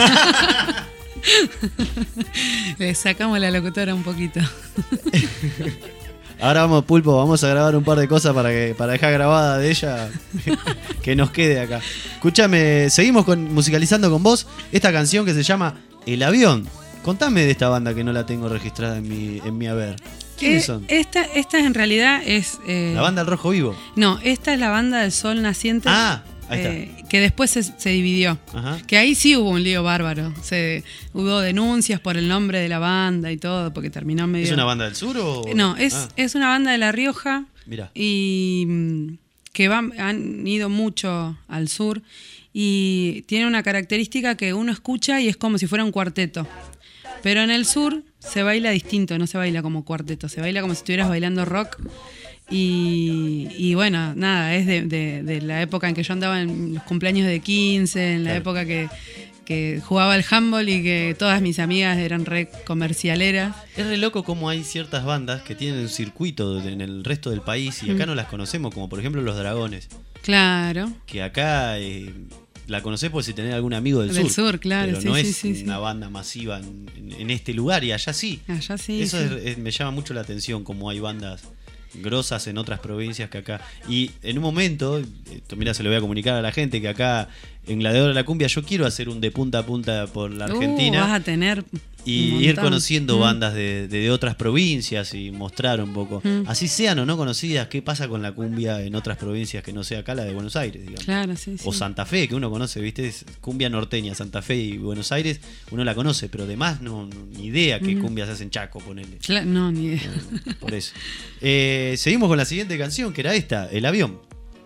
Le sacamos la locutora un poquito. Ahora vamos, Pulpo, vamos a grabar un par de cosas para que para dejar grabada de ella que nos quede acá. Escúchame, seguimos con, musicalizando con vos esta canción que se llama El Avión. Contame de esta banda que no la tengo registrada en mi, en mi haber. ¿Quiénes Eh, son? Esta, esta en realidad es... eh, La banda El Rojo Vivo. No, esta es la banda del Sol Naciente. Ah, ahí está. eh, que después se, se dividió. Ajá. Que ahí sí hubo un lío bárbaro. Se, hubo denuncias por el nombre de la banda y todo, porque terminó medio... ¿Es una banda del sur o...? No, es, Ah, es una banda de La Rioja mirá. y mm, que van, han ido mucho al sur y tiene una característica que uno escucha y es como si fuera un cuarteto. Pero en el sur se baila distinto, no se baila como cuarteto, se baila como si estuvieras bailando rock. Y, y bueno, nada, es de, de- de la época en que yo andaba en los cumpleaños de quince, en la Claro. época que, que jugaba al handball y que todas mis amigas eran re comercialeras. Es re loco como hay ciertas bandas que tienen un circuito en el resto del país y acá Mm. no las conocemos, como por ejemplo Los Dragones. Claro. Que acá eh, la conocés por si tenés algún amigo del, Del sur. sur, claro, Pero sí, no sí, es sí, sí. una banda masiva en, en- en este lugar y allá sí. Allá sí. Eso sí. es- es- me llama mucho la atención, como hay bandas grosas en otras provincias que acá. Y en un momento, esto mira, se lo voy a comunicar a la gente, que acá en Gladiador de la Cumbia yo quiero hacer un de punta a punta por la Argentina. Uh, vas a tener Y un ir montón. conociendo Mm. bandas de, de- de otras provincias y mostrar un poco, Mm. así sean o no conocidas, qué pasa con la cumbia en otras provincias que no sea acá la de Buenos Aires, digamos. Claro, sí, sí. O Santa Fe, que uno conoce, ¿viste? Es cumbia norteña, Santa Fe y Buenos Aires, uno la conoce, pero además no, no- ni idea qué Mm. cumbia se hace en Chaco, ponele. Cla- no, ni idea. Por eso. Eh, seguimos con la siguiente canción, que era esta, El Avión.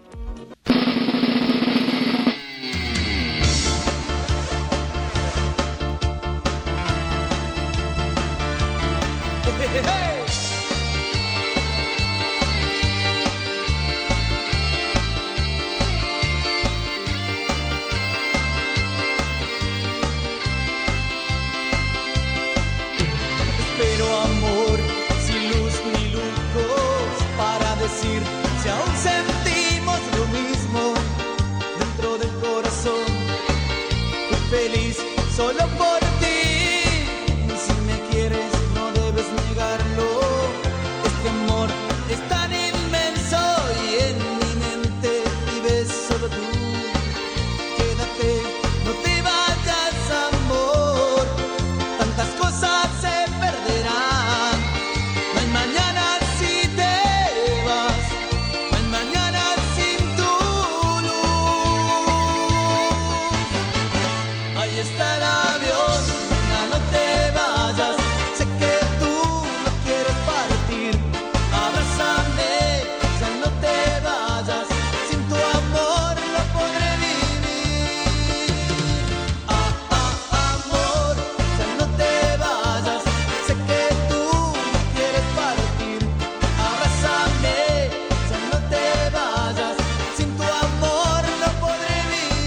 Pero amor, sin luz ni lujos para decir si aún sentimos lo mismo dentro del corazón. Fui feliz solo por ti. Si me quieres, no debes negarlo. Este amor es tan inmenso y en mi mente vives solo tú. Quédate, no te vayas, amor. Tantas cosas se perderán. No hay mañana si te vas. No hay mañana sin tu luz. Ahí está el avión, ya no te vayas. Sé que tú no quieres partir. Abrázame, ya no te vayas. Sin tu amor no podré vivir. Ah, ah, amor, ya no te vayas. Sé que tú no quieres partir. Abrázame, ya no te vayas. Sin tu amor no podré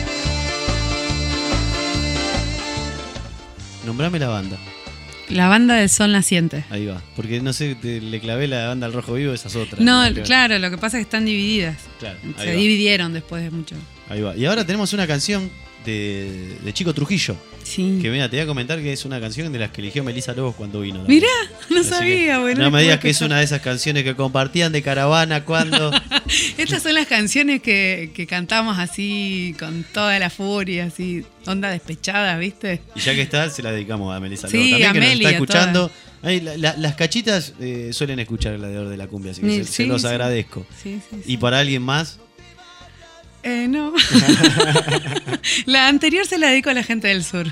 Nombrame la banda. La banda del Sol Naciente. Ahí va. Porque no sé, te- le clavé la banda al Rojo Vivo, esa es otra. No, Nada que ver. claro, lo que pasa es que están divididas. Claro, ahí Se va. dividieron después de mucho. Ahí va. Y ahora tenemos una canción de, de Chico Trujillo. Sí. Que mira, te voy a comentar que es una canción de las que eligió Melissa Lobos cuando vino. Mirá, no Así sabía, que bueno. No me la digas puedo que es escuchar. una de esas canciones que compartían de caravana cuando. Estas son las canciones que, que cantamos así con toda la furia, así, onda despechada, ¿viste? Y ya que está, se la dedicamos a Melissa Sí, Lobos. También a que nos Meli, está a escuchando. Ay, la- la- las cachitas eh, suelen escuchar Gladiador de la Cumbia, así que Sí, se, se sí, los sí. agradezco. Sí, sí, Y para alguien más, Eh, no. La anterior se la dedico a la gente del sur.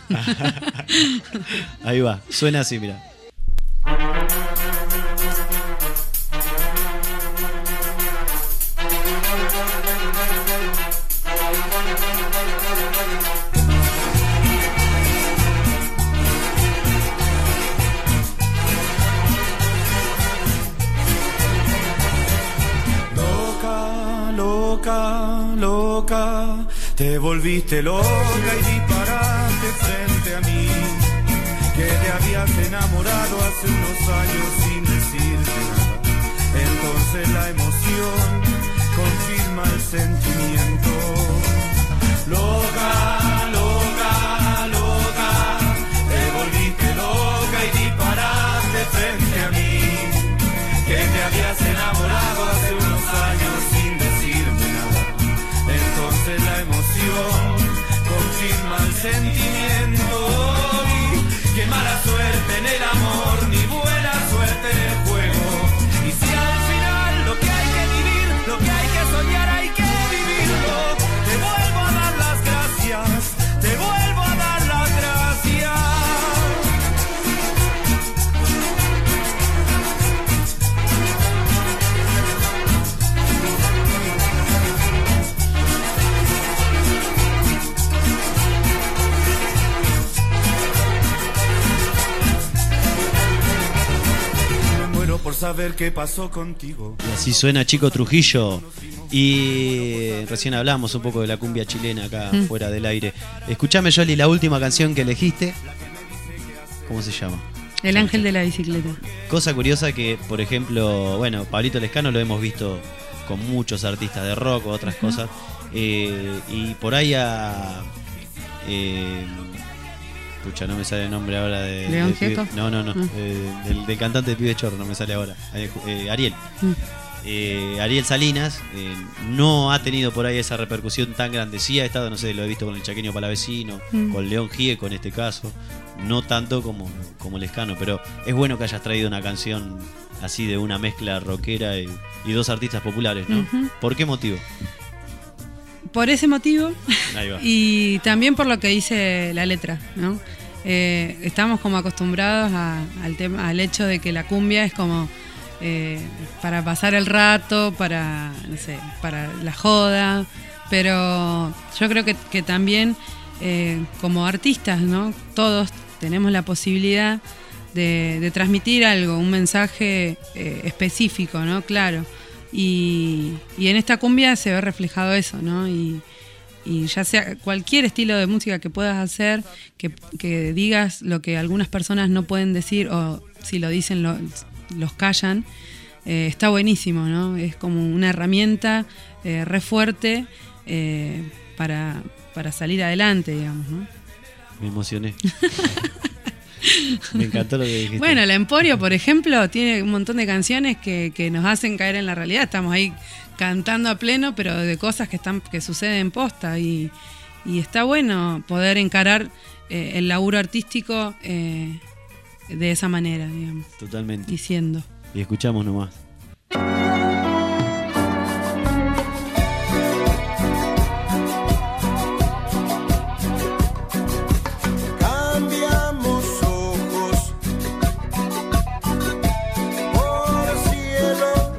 ahí va. Suena así, mira. Loca, loca, loca, te volviste loca y disparaste frente a mí, que te habías enamorado hace unos años sin decirte nada. Entonces la emoción confirma el sentimiento. Loca, loca, loca, te volviste loca y disparaste frente a mí, que te habías enamorado hace unos años sin decirme nada. Entonces la emoción confirma el sentimiento. Qué mala suerte en el amor, ni buena suerte en el juego. Y si al final lo que hay que vivir, lo que hay que soñar, hay que vivirlo. Te vuelvo a dar las gracias, te vuelvo a dar las gracias. Me muero por saber qué pasó contigo. Y así suena Chico Trujillo Y recién hablamos un poco de la cumbia chilena acá Mm. fuera del aire. Escuchame, Yoli, la última canción que elegiste. ¿Cómo se llama? El ángel de la bicicleta. Cosa curiosa que, por ejemplo, bueno, Pablito Lescano lo hemos visto con muchos artistas de rock o otras Ujú. cosas. Eh, y por ahí a... Eh, pucha, no me sale el nombre ahora de... ¿León de pibe- Gieco? No, no, no. Mm. eh, del, del cantante de Pibe Chorro, no me sale ahora. Eh, eh, Ariel. Mm. Eh, Ariel Salinas eh, no ha tenido por ahí esa repercusión tan grande. Sí ha estado, no sé, lo he visto con el Chaqueño Palavecino, Mm. con León Gieco en este caso. No tanto como, como Lescano, pero es bueno que hayas traído una canción así de una mezcla rockera y, y dos artistas populares, ¿no? Ujú. ¿Por qué motivo? Por ese motivo Ahí va. y también por lo que dice la letra, ¿no? Eh, estamos como acostumbrados a- al tema, al hecho de que la cumbia es como eh, para pasar el rato, para, no sé, para la joda, pero yo creo que, que también eh, como artistas, ¿no? Todos tenemos la posibilidad de, de transmitir algo, un mensaje eh, específico, ¿no? Claro. Y, y en esta cumbia se ve reflejado eso, ¿no? Y, y ya sea cualquier estilo de música que puedas hacer, que, que digas lo que algunas personas no pueden decir o si lo dicen lo- los callan, eh, está buenísimo, ¿no? Es como una herramienta eh, re fuerte eh, para, para salir adelante, digamos, ¿no? Me emocioné. Me encantó lo que dijiste. Bueno, la Emporio, por ejemplo, tiene un montón de canciones que, que nos hacen caer en la realidad. Estamos ahí cantando a pleno, pero de cosas que están que suceden posta. Y, y está bueno poder encarar eh, el laburo artístico eh, de esa manera, digamos. Totalmente. Diciendo. Y escuchamos nomás. Cambiamos ojos por cielo,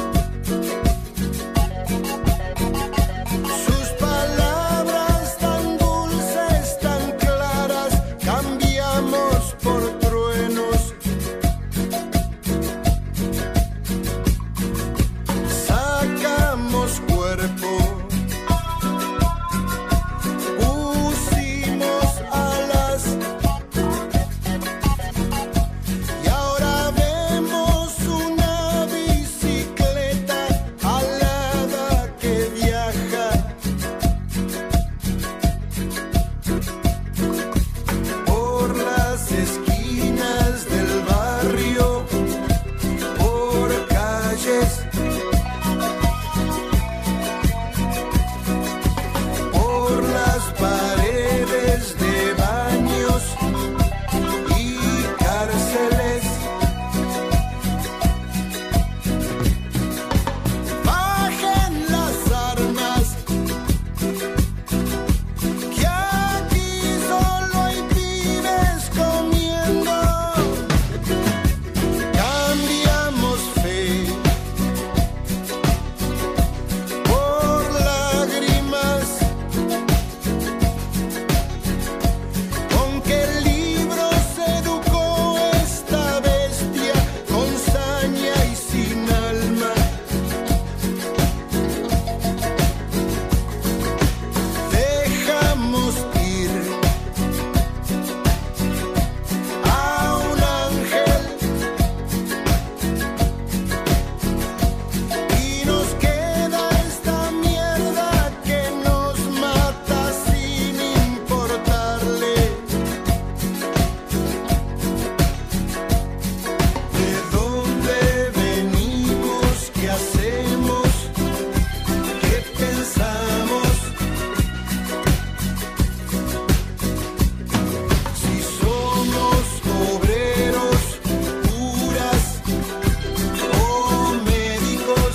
sus palabras tan dulces, tan claras, cambiamos por truenos. Sacamos cuerpo, pusimos alas y ahora vemos una bicicleta alada que viaja por las esquinas del barrio, por calles, por las paredes de baños y cárceles. Bajen las armas, que aquí solo hay pibes comiendo. Cambiamos fe por lágrimas, con qué libros educó esta bestia con saña y sin alma. Dejamos ir a un ángel y nos queda esta mierda que nos mata sin importarle de dónde venimos, qué hacemos, qué pensamos, si somos obreros, curas o médicos.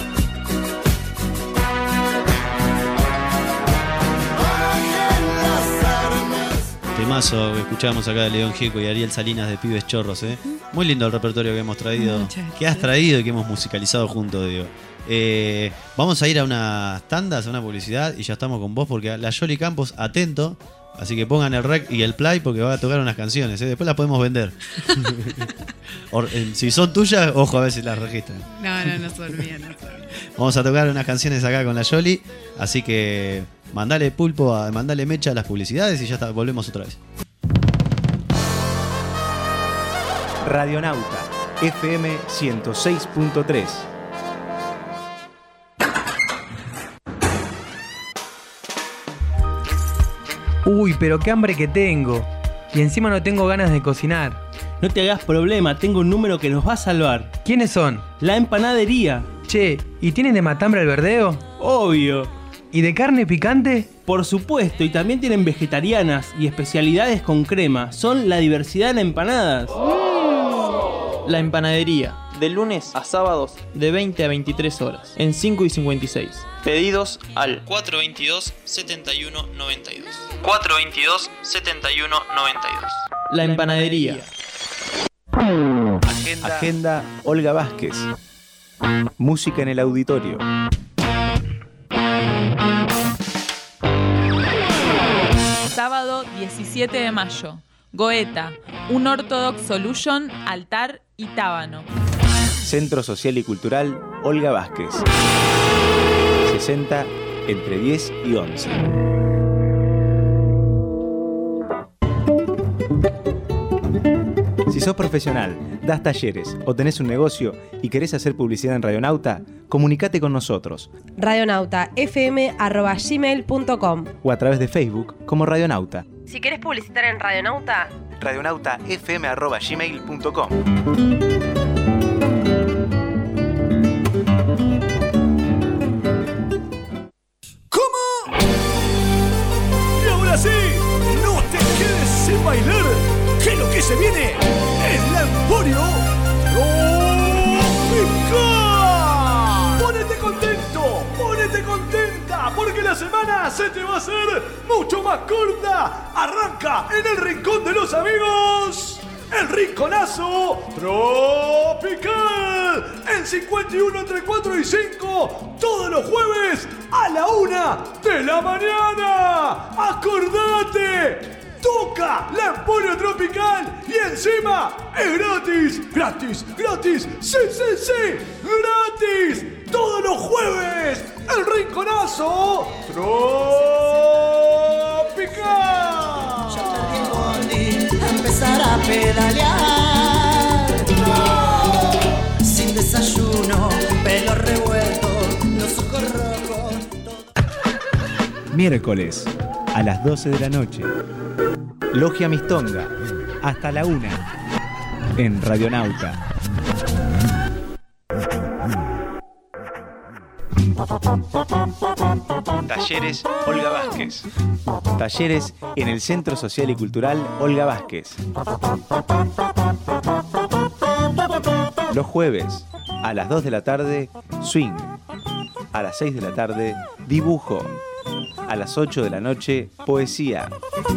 Bajen las armas. Temazo que escuchábamos acá de León Gieco y Ariel Salinas de Pibes Chorros, ¿eh? Muy lindo el repertorio que hemos traído. Muchas Que has traído y que hemos musicalizado juntos, digo. Eh, vamos a ir a unas tandas, a una publicidad y ya estamos con vos porque la Yoli Campos, atento, Así que pongan el rec y el play porque va a tocar unas canciones, ¿eh? Después las podemos vender. Or, eh, si son tuyas, ojo a ver si las registran. No, no, no son mías, no son mías. Vamos a tocar unas canciones acá con la Yoli. Así que mandale pulpo, a, mandale mecha a las publicidades y ya está, volvemos otra vez. Radionauta F M ciento seis punto tres. Uy, pero qué hambre que tengo. Y encima no tengo ganas de cocinar. No te hagas problema, tengo un número que nos va a salvar. ¿Quiénes son? La empanadería. Che, ¿y tienen de matambre al verdeo? Obvio. ¿Y de carne picante? Por supuesto, y también tienen vegetarianas y especialidades con crema. Son la diversidad en empanadas. La empanadería, de lunes a sábados de veinte a veintitrés horas, en cinco y cincuenta y seis. Pedidos al cuatro veintidós, setenta y uno noventa y dos. cuatro veintidós, setenta y uno noventa y dos. La empanadería. Agenda, Agenda Olga Vázquez. Música en el auditorio. Sábado diecisiete de mayo. Goeta, un Orthodox Solution, altar y tábano. Centro Social y Cultural Olga Vázquez. sesenta entre diez y once. Si sos profesional, das talleres o tenés un negocio y querés hacer publicidad en Radionauta, comunicate con nosotros. radionauta f m arroba gmail punto com O a través de Facebook como Radionauta. Si querés publicitar en Radionauta, radionauta f m arroba gmail punto com. ¿Cómo? Y ahora sí, no te quedes sin bailar, que lo que se viene es la Emporio Tropical. Ponete contento, ponete contenta, porque la semana se te va a hacer mucho más corta. Arranca en el Rincón de los Amigos, el Rinconazo Tropical, en cincuenta y uno entre cuatro y cinco, todos los jueves a la una de la mañana. ¡Acordate! Toca la Emporio Tropical y encima es gratis, gratis, gratis, sí, sí, sí, gratis. Todos los jueves, el Rinconazo Tropical. Ya perdí el bondi, a empezar a pedalear. No, sin desayuno, pelo revuelto, los ojos rojos. Miércoles a las doce de la noche. Logia Mistonga, hasta la una, en Radionauta. Talleres Olga Vázquez. Talleres en el Centro Social y Cultural Olga Vázquez. Los jueves, a las dos de la tarde, swing. A las seis de la tarde, dibujo. A las ocho de la noche, poesía.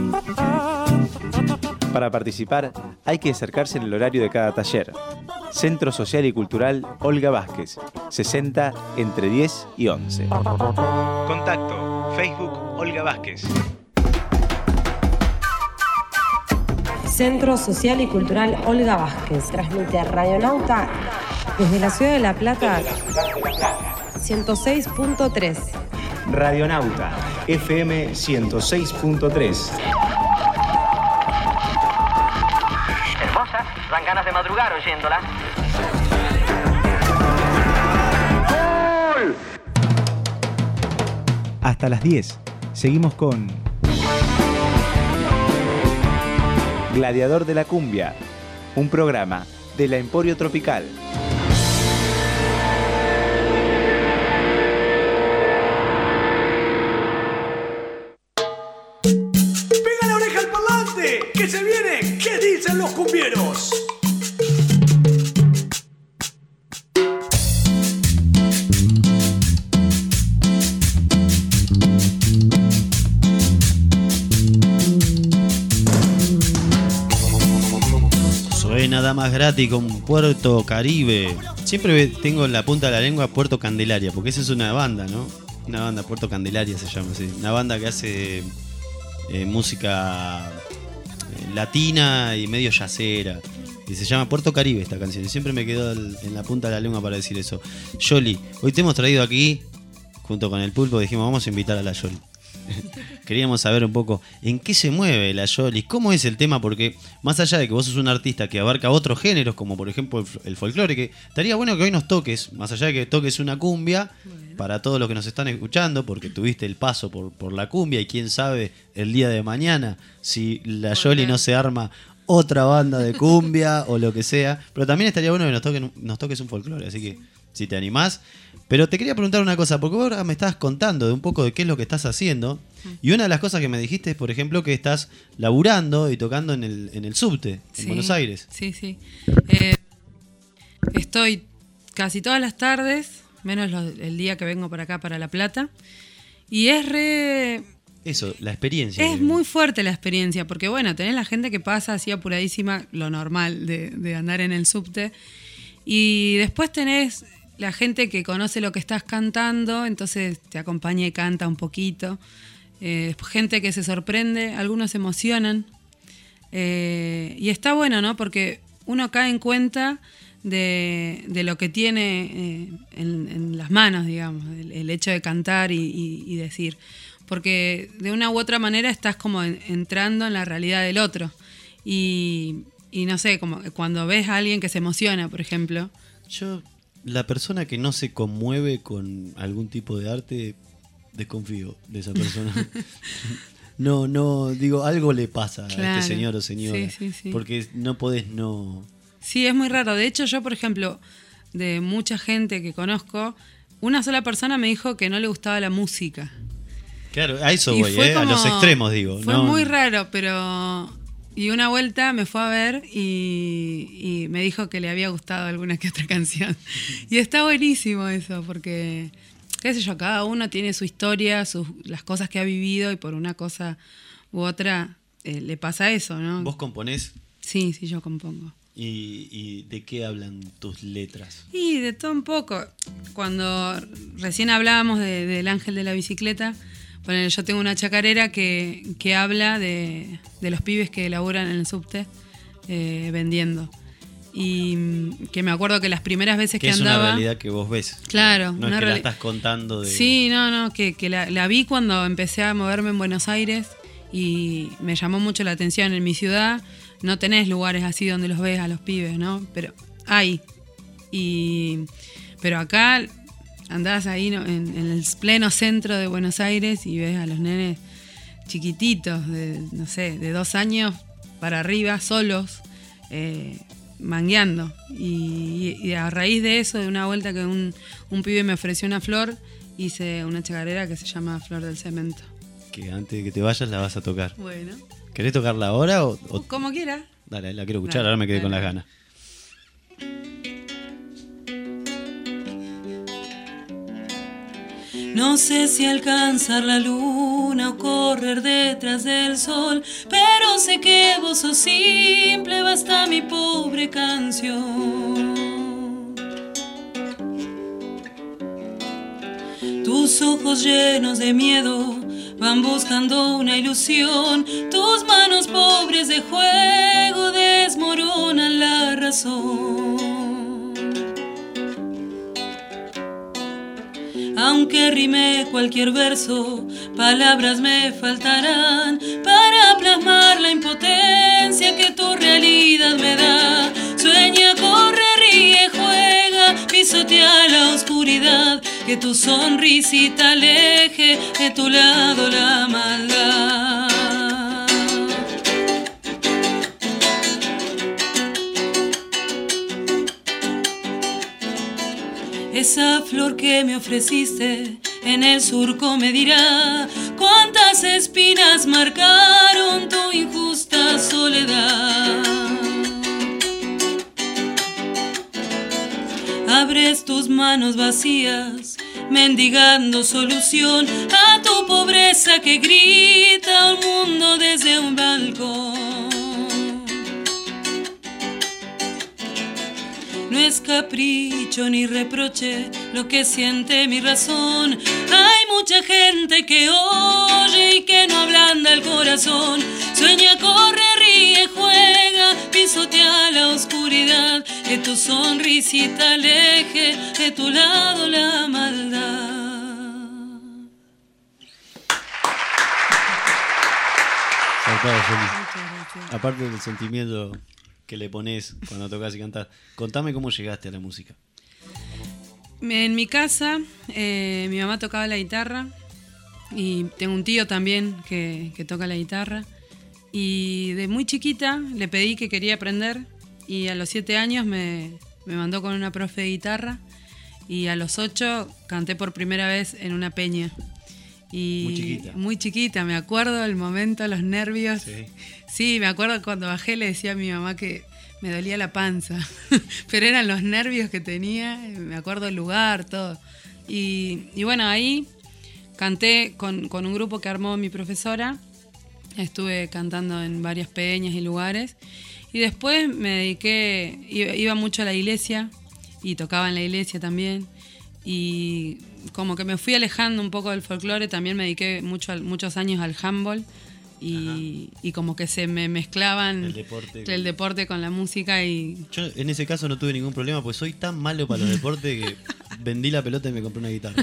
Para participar, hay que acercarse en el horario de cada taller. Centro Social y Cultural Olga Vázquez, sesenta entre diez y once. Contacto, Facebook Olga Vázquez. Centro Social y Cultural Olga Vázquez. Transmite Radionauta desde la ciudad de La Plata, ciento seis punto tres. Radionauta, F M ciento seis punto tres. Hermosa, dan ganas de madrugar oyéndola. Hasta las diez, seguimos con Gladiador de la Cumbia, un programa de la Emporio Tropical. ¿Qué se viene? ¿Qué dicen los cumbieros? Suena Damas Gratis con Puerto Caribe. Siempre tengo en la punta de la lengua Puerto Candelaria, porque esa es una banda, ¿no? Una banda, Puerto Candelaria se llama así. Una banda que hace eh, música eh, latina y medio yacera. Y se llama Puerto Caribe esta canción. Y siempre me quedó en la punta de la lengua para decir eso. Yoli, hoy te hemos traído aquí, junto con el Pulpo, dijimos vamos a invitar a la Yoli. Queríamos saber un poco en qué se mueve la Yoli, cómo es el tema, porque más allá de que vos sos un artista que abarca otros géneros, como por ejemplo el, el folclore, que estaría bueno que hoy nos toques, más allá de que toques una cumbia, bueno, para todos los que nos están escuchando, porque tuviste el paso por, por la cumbia y quién sabe el día de mañana si la Yoli no se arma otra banda de cumbia o lo que sea, pero también estaría bueno que nos, toquen, nos toques un folclore, así que si te animás. Pero te quería preguntar una cosa, porque vos ahora me estabas contando de un poco de qué es lo que estás haciendo, y una de las cosas que me dijiste es, por ejemplo, que estás laburando y tocando en el, en el subte, en sí, Buenos Aires. Sí, sí. Eh, estoy casi todas las tardes, menos los, el día que vengo para acá, para La Plata, y es re... Eso, la experiencia. Es muy fuerte la experiencia, porque bueno, tenés la gente que pasa así apuradísima, lo normal de, de andar en el subte, y después tenés la gente que conoce lo que estás cantando, entonces te acompaña y canta un poquito. Eh, gente que se sorprende, algunos se emocionan. Eh, y está bueno, ¿no? Porque uno cae en cuenta de, de lo que tiene eh, en, en las manos, digamos, el, el hecho de cantar y, y, y decir. Porque de una u otra manera estás como en, entrando en la realidad del otro. Y, y no sé, como cuando ves a alguien que se emociona, por ejemplo. Yo... La persona que no se conmueve con algún tipo de arte, desconfío de esa persona. No, no, digo, algo le pasa claro, a este señor o señora. Sí, sí, sí. Porque no podés no... Sí, es muy raro. De hecho, yo, por ejemplo, de mucha gente que conozco, una sola persona me dijo que no le gustaba la música. Claro, a eso y voy, eh, como, a los extremos, digo. Fue no, muy raro, pero... Y una vuelta me fue a ver y, y me dijo que le había gustado alguna que otra canción. Y está buenísimo eso, porque, qué sé yo, cada uno tiene su historia, sus, las cosas que ha vivido y por una cosa u otra eh, le pasa eso, ¿no? ¿Vos componés? Sí, sí, yo compongo. ¿Y, y de qué hablan tus letras? Y de todo un poco. Cuando recién hablábamos de, del ángel de la bicicleta, bueno, yo tengo una chacarera que, que habla de, de los pibes que laburan en el subte eh, vendiendo. Y que me acuerdo que las primeras veces que, que es andaba... Es una realidad que vos ves. Claro. No una es que reali- la estás contando de... Sí, no, no, que, que la, la vi cuando empecé a moverme en Buenos Aires y me llamó mucho la atención. En mi ciudad no tenés lugares así donde los ves a los pibes, ¿no? Pero hay. Y, pero acá... Andás ahí ¿no? en, en el pleno centro de Buenos Aires y ves a los nenes chiquititos, de, no sé, de dos años para arriba, solos, eh, mangueando. Y, y a raíz de eso, de una vuelta que un, un pibe me ofreció una flor, hice una chacarera que se llama Flor del Cemento. Que antes de que te vayas la vas a tocar. Bueno. ¿Querés tocarla ahora o...? o... Como quiera. Dale, la quiero escuchar, Dale, ahora me quedé dale. con las ganas. No sé si alcanzar la luna o correr detrás del sol, pero sé que vos sos simple, basta mi pobre canción. Tus ojos llenos de miedo van buscando una ilusión, tus manos pobres de juego desmoronan la razón. Aunque rime cualquier verso, palabras me faltarán para plasmar la impotencia que tu realidad me da. Sueña, corre, ríe, juega, pisotea la oscuridad, que tu sonrisita aleje de tu lado la maldad. Esa flor que me ofreciste en el surco me dirá cuántas espinas marcaron tu injusta soledad. Abres tus manos vacías, mendigando solución a tu pobreza que grita al mundo desde un balcón. no es capricho ni reproche lo que siente mi razón. Hay mucha gente que oye y que no ablanda el corazón. Sueña, corre, ríe, juega, pisotea la oscuridad, que tu sonrisita aleje de tu lado la maldad. Zarpado, Feli. Aparte del sentimiento que le pones cuando tocas y cantás, contame cómo llegaste a la música. En mi casa, eh, mi mamá tocaba la guitarra y tengo un tío también que, que toca la guitarra. Y de muy chiquita le pedí que quería aprender y a los siete años me, me mandó con una profe de guitarra y a los ocho canté por primera vez en una peña. Y muy chiquita. Muy chiquita, me acuerdo el momento, los nervios. Sí. Sí, me acuerdo cuando bajé le decía a mi mamá que me dolía la panza, pero eran los nervios que tenía, me acuerdo el lugar, todo. Y, y bueno, ahí canté con, con un grupo que armó mi profesora, estuve cantando en varias peñas y lugares, y después me dediqué, iba, iba mucho a la iglesia, y tocaba en la iglesia también, y como que me fui alejando un poco del folclore, también me dediqué mucho, muchos años al handball, y, y como que se me mezclaban el deporte, el deporte con la música. Y yo en ese caso no tuve ningún problema, pues soy tan malo para los deportes que vendí la pelota y me compré una guitarra.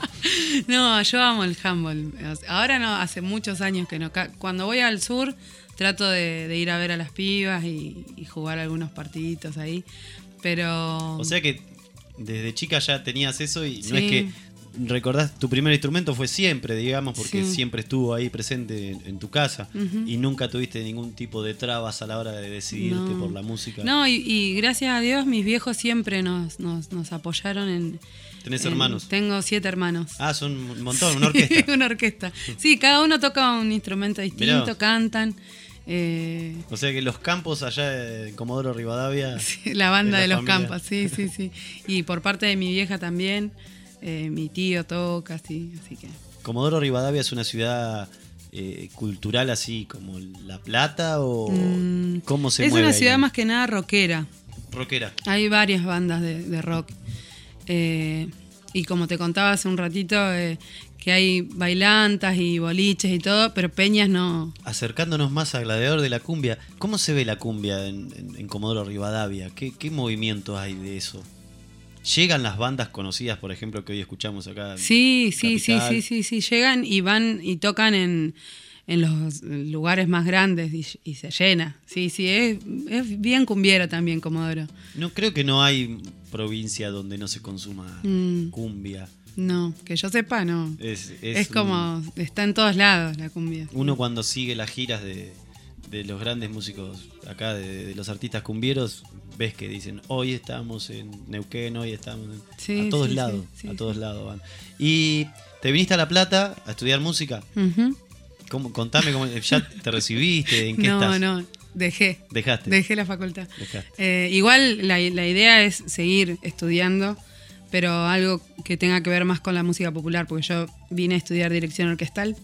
No, yo amo el handball. Ahora no, hace muchos años que no. Cuando voy al sur trato de, de ir a ver a las pibas y, y jugar algunos partiditos ahí, pero... O sea que desde chica ya tenías eso y sí. No es que recordás, tu primer instrumento fue siempre, digamos, porque sí. siempre estuvo ahí presente en, en tu casa. Uh-huh. Y nunca tuviste ningún tipo de trabas a la hora de decidirte no. por la música. No, y, y gracias a Dios mis viejos siempre nos, nos, nos apoyaron en... ¿Tenés en, hermanos? Tengo siete hermanos. Ah, son un montón, una orquesta. Sí, una orquesta. Sí, cada uno toca un instrumento distinto, Mirá. Cantan. Eh... O sea que los campos allá en Comodoro Rivadavia... Sí, la banda de, la de los familia. campos, sí, sí, sí. Y por parte de mi vieja también, eh, mi tío toca, sí, así que... ¿Comodoro Rivadavia es una ciudad eh, cultural así como La Plata o mm, cómo se es mueve? Es una ahí? ciudad más que nada rockera. Rockera. Hay varias bandas de, de rock. Eh, y como te contaba hace un ratito, eh, que hay bailantas y boliches y todo, pero peñas no. Acercándonos más al gladiador de la cumbia, ¿cómo se ve la cumbia en, en, en Comodoro Rivadavia? ¿Qué, ¿Qué movimientos hay de eso? ¿Llegan las bandas conocidas, por ejemplo, que hoy escuchamos acá? Sí, sí, sí, sí, sí, sí, llegan y van y tocan en, en los lugares más grandes y, y se llena. Sí, sí, es, es bien cumbiera también Comodoro. No, creo que no hay provincia donde no se consuma mm. cumbia. No, que yo sepa, no. Es, es, es como, un, está en todos lados la cumbia. Uno cuando sigue las giras de, de los grandes músicos acá, de, de los artistas cumbieros, ves que dicen, hoy estamos en Neuquén, hoy estamos en... Sí, a todos sí, lados, sí, sí, a todos sí. lados van. Y te viniste a La Plata a estudiar música. Uh-huh. ¿Cómo, contame, cómo, ¿ya te recibiste? ¿En qué no, estás? No, no, dejé. ¿Dejaste? Dejé la facultad. Dejaste. Eh, igual la, la idea es seguir estudiando, pero algo que tenga que ver más con la música popular, porque yo vine a estudiar dirección orquestal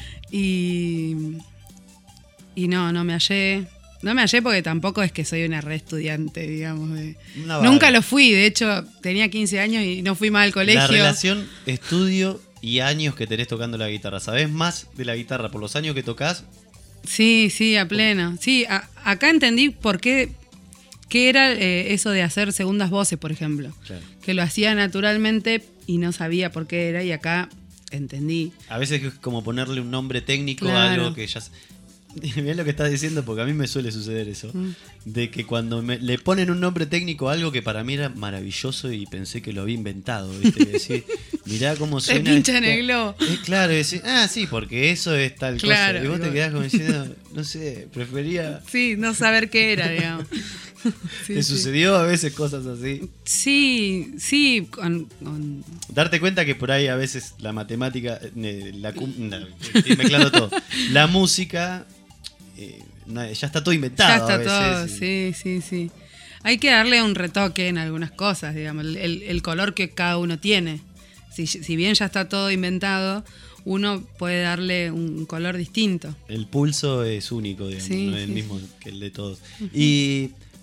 y, y no, no me hallé. No me hallé porque tampoco es que soy una re estudiante, digamos. De... Nunca lo fui, de hecho tenía quince años y no fui más al colegio. La relación estudio y años que tenés tocando la guitarra, ¿sabés más de la guitarra por los años que tocas? Sí, sí, a pleno. Sí, a, acá entendí por qué, qué era eh, eso de hacer segundas voces, por ejemplo. Claro. Que lo hacía naturalmente y no sabía por qué era, y acá entendí. A veces es como ponerle un nombre técnico claro. a algo que ya... Mirá lo que estás diciendo, porque a mí me suele suceder eso. Mm. De que cuando me, le ponen un nombre técnico a algo que para mí era maravilloso y pensé que lo había inventado, ¿viste? Decir, mirá cómo suena. Te pinchan el globo. Es claro, decir, ah, sí, porque eso es tal claro, cosa. Y vos te quedás como diciendo, no sé, prefería. Sí, no saber qué era, digamos. Sí, ¿Te sí. sucedió a veces cosas así? Sí, sí. Con, con... Darte cuenta que por ahí a veces la matemática, la, la, estoy mezclando todo. La música. Eh, ya está todo inventado. Ya está a veces, todo, y... sí, sí, sí. Hay que darle un retoque en algunas cosas, digamos, el, el color que cada uno tiene. Si, si bien ya está todo inventado, uno puede darle un color distinto. El pulso es único, digamos, sí, no es sí, el mismo sí. que el de todos. Uh-huh. Y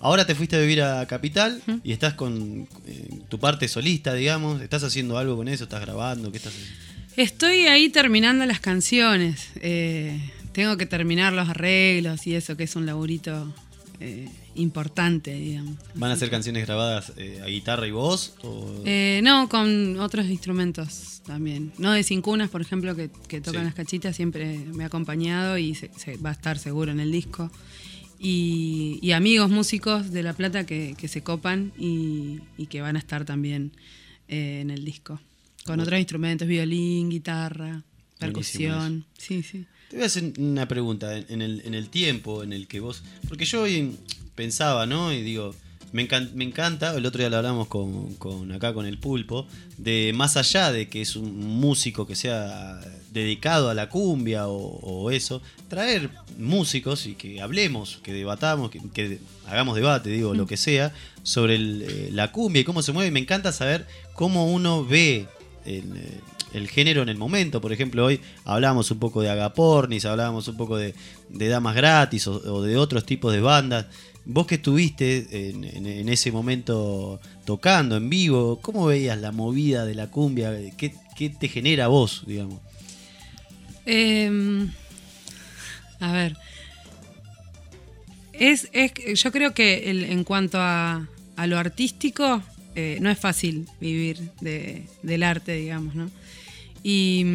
ahora te fuiste a vivir a Capital ¿Mm? y estás con eh, tu parte solista, digamos. ¿Estás haciendo algo con eso? ¿Estás grabando? ¿Qué estás haciendo? Estoy ahí terminando las canciones. Eh, tengo que terminar los arreglos y eso, que es un laburito eh, importante, digamos. ¿Van a ser canciones grabadas eh, a guitarra y voz? O... Eh, no, con otros instrumentos también. No de Cincunas, por ejemplo, que, que tocan Sí. las cachitas, siempre me ha acompañado y se, se va a estar seguro en el disco. Y, y amigos músicos de La Plata que, que se copan y, y que van a estar también eh, en el disco. Con otros instrumentos, violín, guitarra, percusión. Sí, sí. Te voy a hacer una pregunta. En el, en el tiempo en el que vos... Porque yo hoy pensaba, ¿no? Y digo, me, encan- me encanta, el otro día lo hablamos con, con acá con el Pulpo, de más allá de que es un músico que sea dedicado a la cumbia o, o eso, traer músicos y que hablemos, que debatamos, que, que hagamos debate, digo, mm. lo que sea, sobre el, eh, la cumbia y cómo se mueve. Me encanta saber cómo uno ve el, el género en el momento. Por ejemplo, hoy hablábamos un poco de Agapornis, hablábamos un poco de, de Damas Gratis o, o de otros tipos de bandas. Vos que estuviste en, en, en ese momento tocando en vivo, ¿cómo veías la movida de la cumbia? ¿Qué, qué te genera a vos, digamos? Eh, a ver. Es, es, yo creo que el, en cuanto a, a lo artístico, eh, no es fácil vivir de, del arte, digamos, ¿no? Y,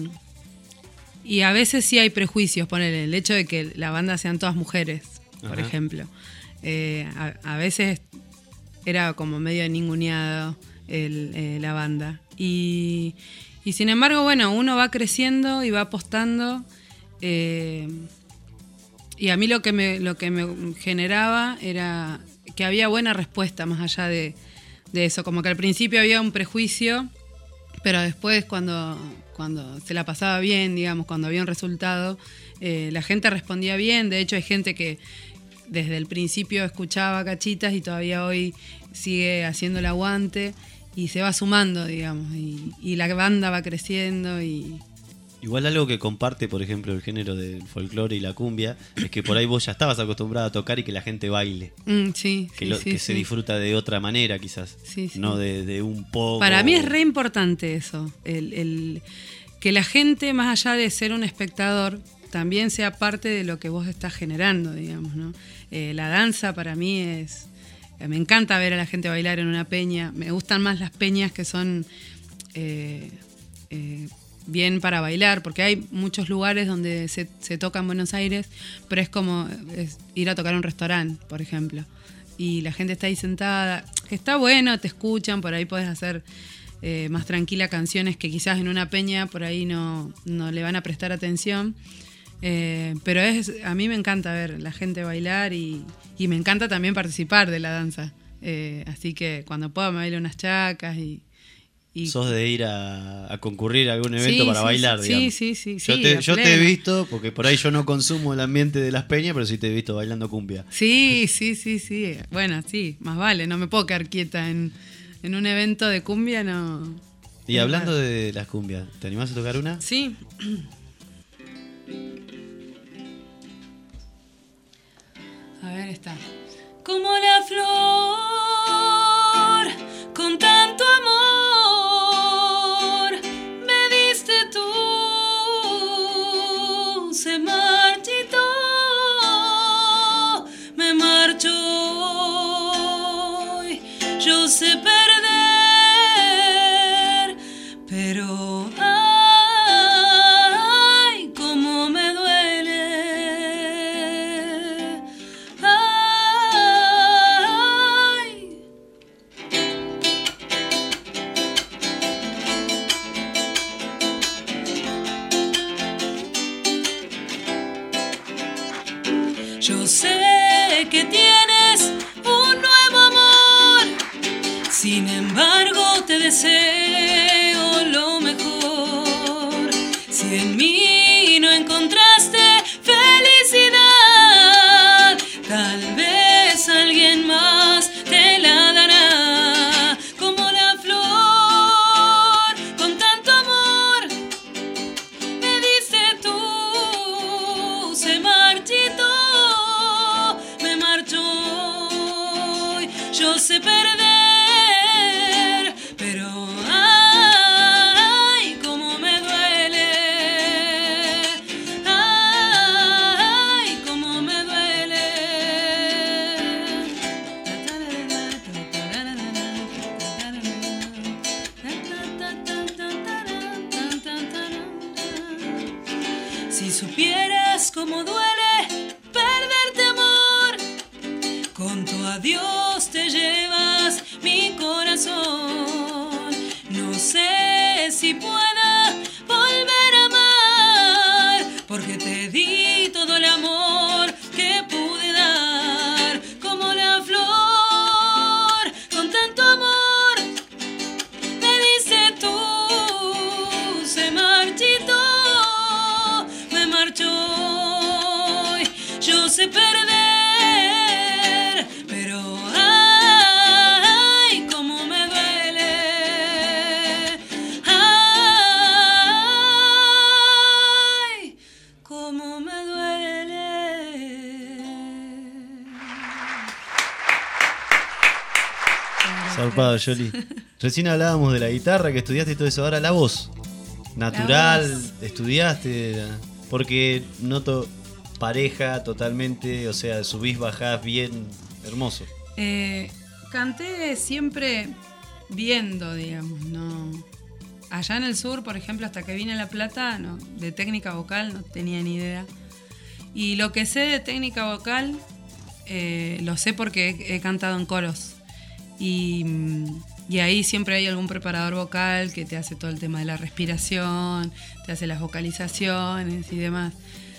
y a veces sí hay prejuicios, ponele, el hecho de que la banda sean todas mujeres, por Ajá. ejemplo. Eh, a, a veces era como medio ninguneado el, eh, la banda. Y, y sin embargo, bueno, uno va creciendo y va apostando. Eh, y a mí lo que me, lo que me generaba era que había buena respuesta más allá de, de eso. Como que al principio había un prejuicio, pero después cuando, cuando se la pasaba bien, digamos, cuando había un resultado, eh, la gente respondía bien. De hecho, hay gente que desde el principio escuchaba cachitas y todavía hoy sigue haciendo el aguante y se va sumando, digamos, y, y la banda va creciendo. Y Igual algo que comparte, por ejemplo, el género del folclore y la cumbia, es que por ahí vos ya estabas acostumbrado a tocar y que la gente baile. Mm, sí, que sí, lo, sí, que sí. se disfruta de otra manera, quizás. Sí, sí. No de, de un poco. Para mí es re importante eso, el, el, que la gente, más allá de ser un espectador, también sea parte de lo que vos estás generando, digamos, ¿no? Eh, la danza para mí es... Me encanta ver a la gente bailar en una peña. Me gustan más las peñas que son eh, eh, bien para bailar, porque hay muchos lugares donde se, se toca en Buenos Aires, pero es como es ir a tocar a un restaurante, por ejemplo. Y la gente está ahí sentada, que está bueno, te escuchan, por ahí podés hacer eh, más tranquila canciones que quizás en una peña por ahí no, no le van a prestar atención. Eh, pero es, a mí me encanta ver la gente bailar y, y me encanta también participar de la danza. Eh, así que cuando pueda me bailo unas chacas y... y Sos de ir a, a concurrir a algún evento Sí, para sí, bailar, sí, digamos. sí, sí, Yo, sí, te, a yo te he pleno. visto, porque por ahí yo no consumo el ambiente de las peñas, pero sí te he visto bailando cumbia. Sí, sí, sí, sí. Bueno, sí, más vale. No me puedo quedar quieta en, en un evento de cumbia, no. Y hablando de las cumbias, ¿te animás a tocar una? Sí. A ver, está. Como la flor, con tanto amor, me diste tú, se marchitó, me marchó hoy, yo sé perder, pero ay, cómo me duele. Yo sé que tienes un nuevo amor, sin embargo te deseo lo mejor. Si en mí no encontraste felicidad, tal vez alguien más te la dará. Como la flor, con tanto amor, me diste tú, se marchitó, me marchó yo sé perder, pero ay, cómo me duele, ay, cómo me duele. Si supieras cómo duele perderte, amor, con tu adiós te llevas mi corazón. No sé si pueda volver a amar, porque te di todo el amor que pude dar, como la flor con tanto amor me dice tú, se marchitó, me marchó hoy. Yo sé perder, pero ay, cómo me duele, ay, cómo me duele. Zarpado, Yoli. Recién hablábamos de la guitarra que estudiaste y todo eso. Ahora la voz. Natural, La voz. estudiaste. Porque noto pareja totalmente, o sea, subís, bajás bien, hermoso. Eh, canté siempre viendo, digamos, no. Allá en el sur, por ejemplo, hasta que vine a La Plata, no, de técnica vocal no tenía ni idea. Y lo que sé de técnica vocal, eh, lo sé porque he, he cantado en coros. Y, y ahí siempre hay algún preparador vocal que te hace todo el tema de la respiración, te hace las vocalizaciones y demás.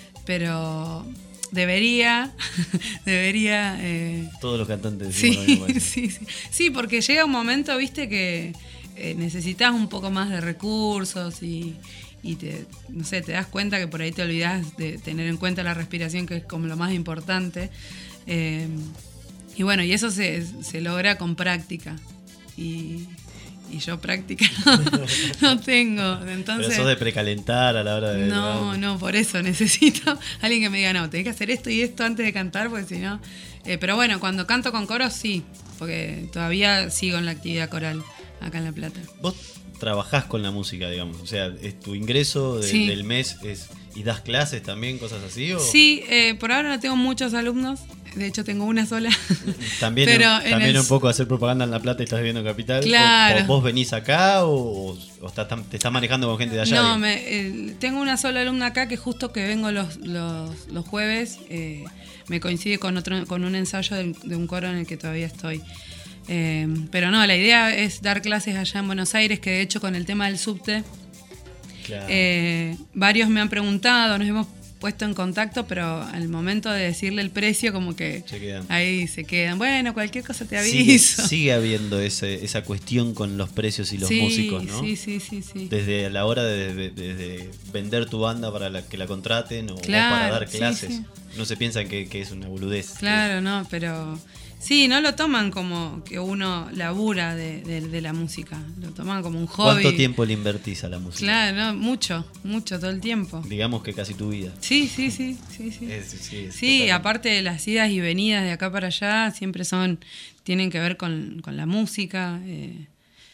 Pero debería, debería... Eh, Todos los cantantes sí, decimos lo mismo. sí, sí. Sí, porque llega un momento, viste, que eh, necesitas un poco más de recursos y, y te, no sé, te das cuenta que por ahí te olvidas de tener en cuenta la respiración, que es como lo más importante. Eh, y bueno, y eso se, se logra con práctica. Y, y yo práctica no, no tengo. Entonces, Pero sos de precalentar a la hora de... no, no, por eso necesito alguien que me diga, no, tenés que hacer esto y esto antes de cantar, porque si no... Eh, pero bueno, cuando canto con coros, sí, porque todavía sigo en la actividad coral acá en La Plata. Vos trabajás con la música, digamos, o sea, es tu ingreso de- Sí. del mes es y das clases también, cosas así, ¿o? Sí, eh, por ahora no tengo muchos alumnos, de hecho tengo una sola. También, Pero un, en también el- un poco hacer propaganda en La Plata y estás viviendo en Capital. O- Claro. O, vos venís acá o, o estás tam- te estás manejando con gente de allá. No, digamos. me, eh, tengo una sola alumna acá que justo que vengo los, los, los jueves, eh, me coincide con otro con un ensayo de, de un coro en el que todavía estoy. Eh, pero no, la idea es dar clases allá en Buenos Aires, que de hecho con el tema del subte, Claro. eh, varios me han preguntado, nos hemos puesto en contacto, pero al momento de decirle el precio como que Se quedan. ahí se quedan. Bueno, cualquier cosa te Sigue, aviso. sigue habiendo ese, esa cuestión con los precios y los Sí, músicos, ¿no? sí, sí, sí, sí. Desde la hora de, de- de- de vender tu banda para la, que la contraten o, o Claro, para dar sí, clases. sí. No se piensan que, que es una boludez. Claro, no, pero sí, no lo toman como que uno labura de, de- de la música, lo toman como un hobby. ¿Cuánto tiempo le invertís a la música? Claro, no, mucho, mucho, todo el tiempo. Digamos que casi tu vida. Sí, sí, sí, sí, sí. Es- sí, es Sí, totalmente. aparte de las idas y venidas de acá para allá, siempre son, tienen que ver con, con la música. eh,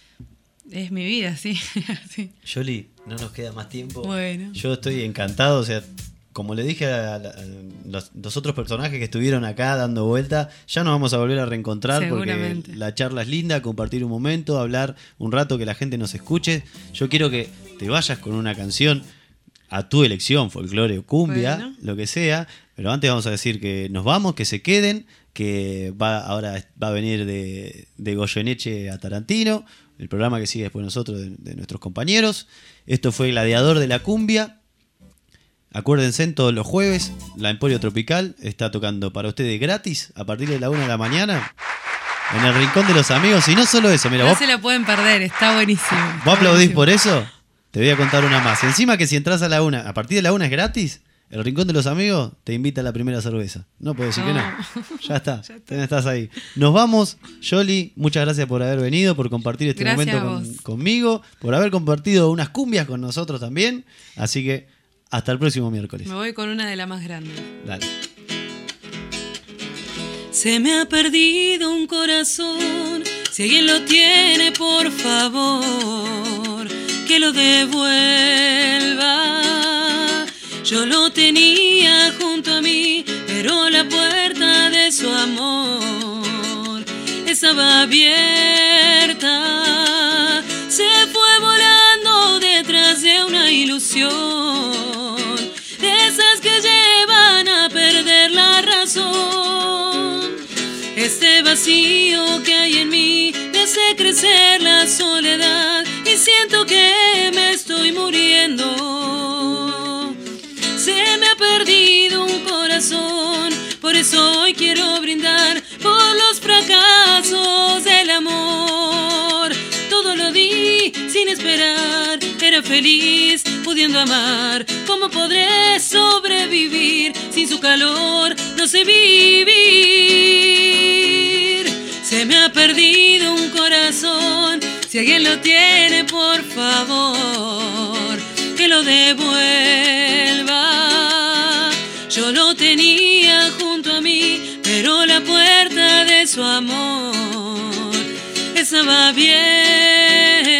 es mi vida, sí. sí. Yoli, no nos queda más tiempo. Bueno. Yo estoy encantado, o sea, como le dije a, la- a los, los otros personajes que estuvieron acá dando vuelta, ya nos vamos a volver a reencontrar porque Seguramente. la charla es linda, compartir un momento, hablar un rato, que la gente nos escuche. Yo quiero que te vayas con una canción a tu elección, folclore o cumbia, Bueno. lo que sea, pero antes vamos a decir que nos vamos, que se queden, que va ahora va a venir de, de Goyeneche a Tarantino, el programa que sigue después nosotros de, de nuestros compañeros. Esto fue Gladiador de la Cumbia. Acuérdense, todos los jueves la Emporio Tropical está tocando para ustedes gratis a partir de la una de la mañana en el Rincón de los Amigos. Y no solo eso, mira, No vos, se lo pueden perder, está buenísimo. vos aplaudís por eso. Te voy a contar una más. Encima que si entras a la una, a partir de la una es gratis, el Rincón de los Amigos te invita a la primera cerveza. No puedo decir que no. Ya está, ya estás ahí. Nos vamos, Yoli, muchas gracias por haber venido, por compartir este Gracias momento a con- vos. conmigo, por haber compartido unas cumbias con nosotros también. Así que hasta el próximo miércoles. Me voy con una de las más grandes. Dale. Se me ha perdido un corazón. Si alguien lo tiene, por favor, que lo devuelva. Yo lo tenía junto a mí, pero la puerta de su amor estaba abierta. Se fue volando detrás de una ilusión, de esas que llevan a perder la razón. Este vacío que hay en mí me hace crecer la soledad y siento que me estoy muriendo. Se me ha perdido un corazón, por eso hoy quiero brindar por los fracasos del amor. Todo lo di sin esperar, era feliz pudiendo amar. ¿Cómo podré sobrevivir sin su calor? No sé vivir. Se me ha perdido un corazón. Si alguien lo tiene, por favor, que lo devuelva. Yo lo tenía junto a mí, pero la puerta de su amor estaba abierta.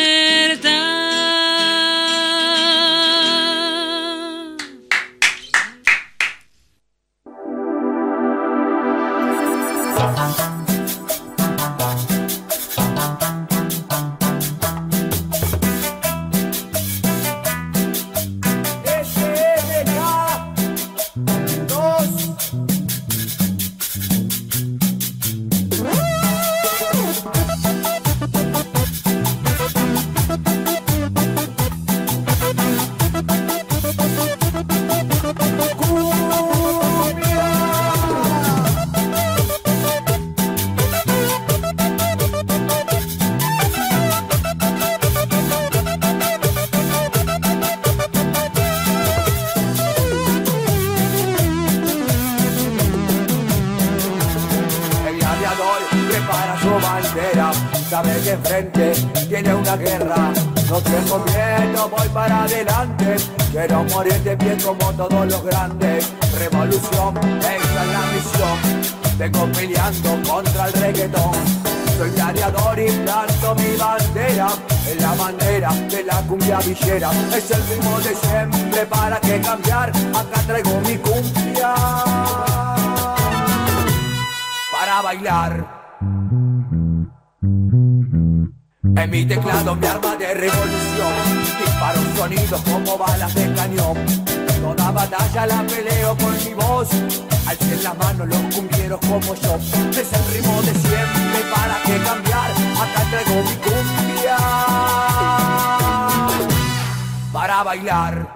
Sabe que enfrente tiene una guerra. No tengo miedo, voy para adelante. Quiero morir de pie como todos los grandes. Revolución, esa es la misión. Vengo peleando contra el reggaetón. Soy gladiador y planto mi bandera en la bandera de la cumbia villera. Es el ritmo de siempre, ¿para qué cambiar? Acá traigo mi cumbia para bailar. En mi teclado mi arma de revolución, disparo sonidos como balas de cañón. Toda batalla la peleo con mi voz, alcen las manos los cumbieros como yo. Es el ritmo de siempre, ¿para qué cambiar? Acá traigo mi cumbia para bailar.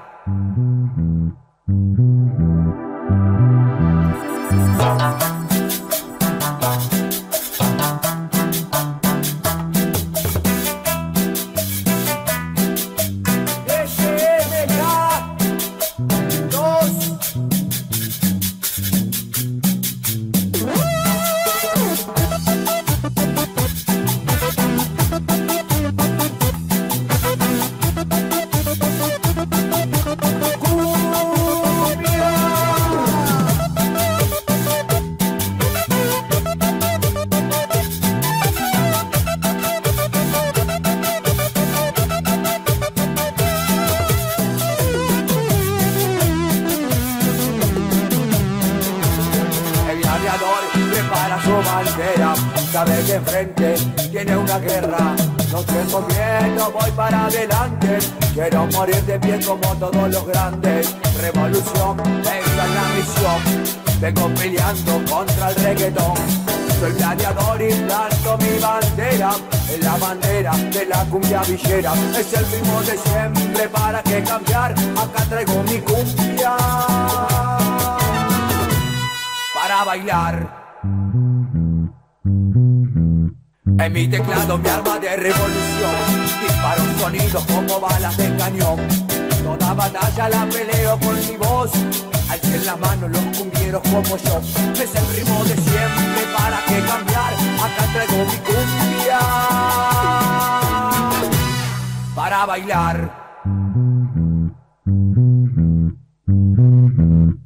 Sabe que enfrente tiene una guerra. No tengo miedo, voy para adelante. Quiero morir de pie como todos los grandes. Revolución, esa es la misión. Vengo peleando contra el reggaetón. Soy gladiador y planto mi bandera en la bandera de la cumbia villera. Es el ritmo de siempre, ¿para qué cambiar? Acá traigo mi cumbia para bailar. En mi teclado mi arma de revolución, disparo sonidos como balas de cañón. Toda batalla la peleo con mi voz, alcen las manos los cumbieros como yo. Es el ritmo de siempre, ¿para qué cambiar? Acá traigo mi cumbia para bailar.